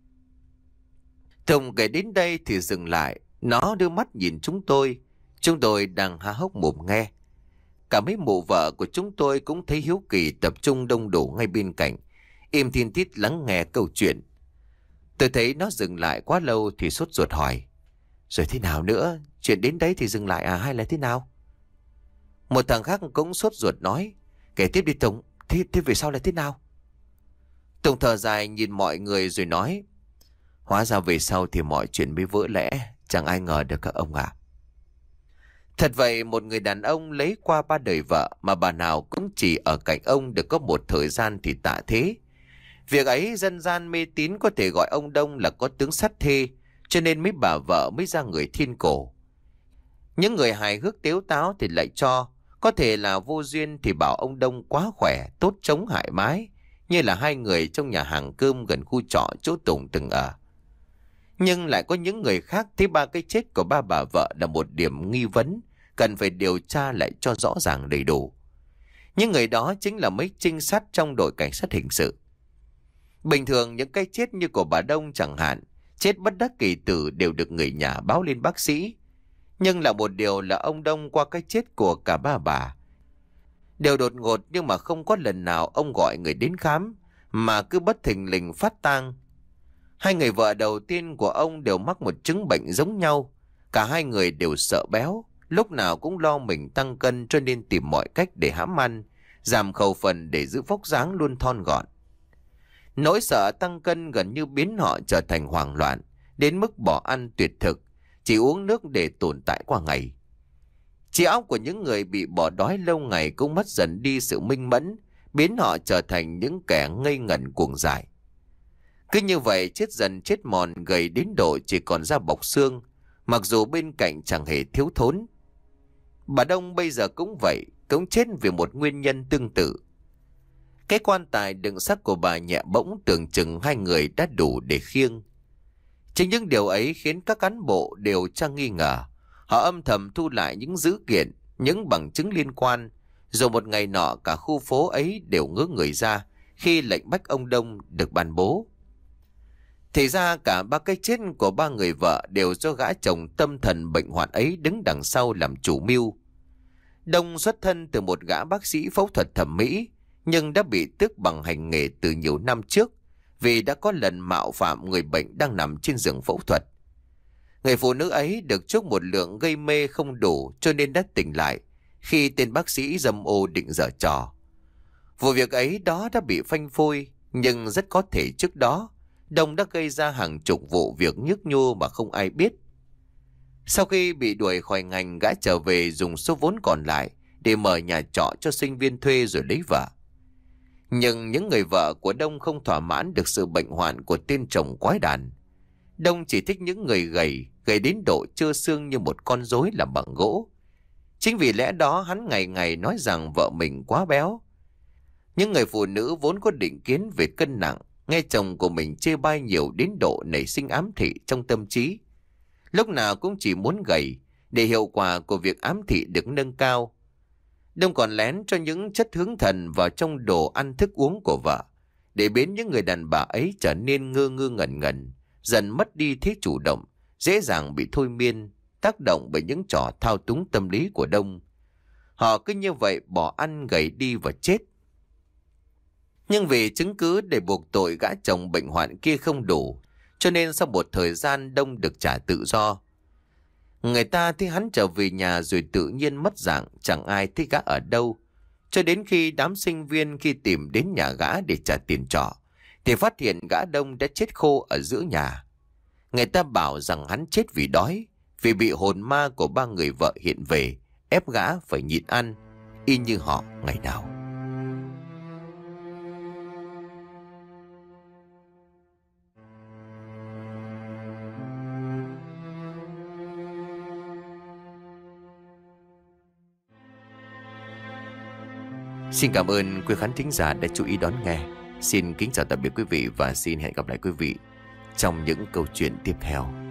Tùng kể đến đây thì dừng lại, nó đưa mắt nhìn chúng tôi. Chúng tôi đang há hốc mồm nghe. Cả mấy mụ vợ của chúng tôi cũng thấy hiếu kỳ tập trung đông đủ ngay bên cạnh, im thiên thít lắng nghe câu chuyện. Tôi thấy nó dừng lại quá lâu thì sốt ruột hỏi: rồi thế nào nữa? Chuyện đến đấy thì dừng lại à hay là thế nào? Một thằng khác cũng sốt ruột nói: kể tiếp đi Tùng, thế, thế về sau là thế nào? Tùng thở dài nhìn mọi người rồi nói: hóa ra về sau thì mọi chuyện mới vỡ lẽ, chẳng ai ngờ được các ông ạ. À. Thật vậy, một người đàn ông lấy qua ba đời vợ mà bà nào cũng chỉ ở cạnh ông được có một thời gian thì tạ thế. Việc ấy dân gian mê tín có thể gọi ông Đông là có tướng sát thê, cho nên mấy bà vợ mới ra người thiên cổ. Những người hài hước tếu táo thì lại cho có thể là vô duyên thì bảo ông Đông quá khỏe, tốt chống hại mái, như là hai người trong nhà hàng cơm gần khu trọ chỗ Tùng từng ở. Nhưng lại có những người khác thấy ba cái chết của ba bà vợ là một điểm nghi vấn, cần phải điều tra lại cho rõ ràng đầy đủ. Những người đó chính là mấy trinh sát trong đội cảnh sát hình sự. Bình thường những cái chết như của bà Đông chẳng hạn, chết bất đắc kỳ tử đều được người nhà báo lên bác sĩ. Nhưng là một điều là ông Đông qua cái chết của cả ba bà đều đột ngột, nhưng mà không có lần nào ông gọi người đến khám, mà cứ bất thình lình phát tang. Hai người vợ đầu tiên của ông đều mắc một chứng bệnh giống nhau. Cả hai người đều sợ béo, lúc nào cũng lo mình tăng cân cho nên tìm mọi cách để hãm ăn, giảm khẩu phần để giữ vóc dáng luôn thon gọn. Nỗi sợ tăng cân gần như biến họ trở thành hoảng loạn, đến mức bỏ ăn tuyệt thực, chỉ uống nước để tồn tại qua ngày. Trí óc của những người bị bỏ đói lâu ngày cũng mất dần đi sự minh mẫn, biến họ trở thành những kẻ ngây ngẩn cuồng dại. Cứ như vậy chết dần chết mòn, gầy đến độ chỉ còn da bọc xương, mặc dù bên cạnh chẳng hề thiếu thốn. Bà Đông bây giờ cũng vậy, cũng chết vì một nguyên nhân tương tự. Cái quan tài đựng xác của bà nhẹ bỗng, tưởng chừng hai người đã đủ để khiêng. Chính những điều ấy khiến các cán bộ đều trang nghi ngờ. Họ âm thầm thu lại những dữ kiện, những bằng chứng liên quan. Rồi một ngày nọ cả khu phố ấy đều ngớ người ra khi lệnh bắt ông Đông được ban bố. Thì ra cả ba cái chết của ba người vợ đều do gã chồng tâm thần bệnh hoạn ấy đứng đằng sau làm chủ mưu. Đông xuất thân từ một gã bác sĩ phẫu thuật thẩm mỹ, nhưng đã bị tước bằng hành nghề từ nhiều năm trước vì đã có lần mạo phạm người bệnh đang nằm trên giường phẫu thuật. Người phụ nữ ấy được chuốc một lượng gây mê không đủ cho nên đã tỉnh lại khi tên bác sĩ dâm ô định giở trò. Vụ việc ấy đó đã bị phanh phui, nhưng rất có thể trước đó Đông đã gây ra hàng chục vụ việc nhức nhô mà không ai biết. Sau khi bị đuổi khỏi ngành, gã trở về dùng số vốn còn lại để mở nhà trọ cho sinh viên thuê rồi lấy vợ. Nhưng những người vợ của Đông không thỏa mãn được sự bệnh hoạn của tên chồng quái đản. Đông chỉ thích những người gầy, gầy đến độ trơ xương như một con rối làm bằng gỗ. Chính vì lẽ đó hắn ngày ngày nói rằng vợ mình quá béo. Những người phụ nữ vốn có định kiến về cân nặng, nghe chồng của mình chê bai nhiều đến độ nảy sinh ám thị trong tâm trí. Lúc nào cũng chỉ muốn gầy để hiệu quả của việc ám thị được nâng cao. Đông còn lén cho những chất hướng thần vào trong đồ ăn thức uống của vợ, để biến những người đàn bà ấy trở nên ngơ ngơ ngẩn ngẩn, dần mất đi thế chủ động, dễ dàng bị thôi miên, tác động bởi những trò thao túng tâm lý của Đông. Họ cứ như vậy bỏ ăn gầy đi và chết. Nhưng vì chứng cứ để buộc tội gã chồng bệnh hoạn kia không đủ, cho nên sau một thời gian Đông được trả tự do. Người ta thấy hắn trở về nhà rồi tự nhiên mất dạng, chẳng ai thấy gã ở đâu. Cho đến khi đám sinh viên khi tìm đến nhà gã để trả tiền trọ, thì phát hiện gã Đông đã chết khô ở giữa nhà. Người ta bảo rằng hắn chết vì đói, vì bị hồn ma của ba người vợ hiện về, ép gã phải nhịn ăn, y như họ ngày nào. Xin cảm ơn quý khán thính giả đã chú ý đón nghe. Xin kính chào tạm biệt quý vị và xin hẹn gặp lại quý vị trong những câu chuyện tiếp theo.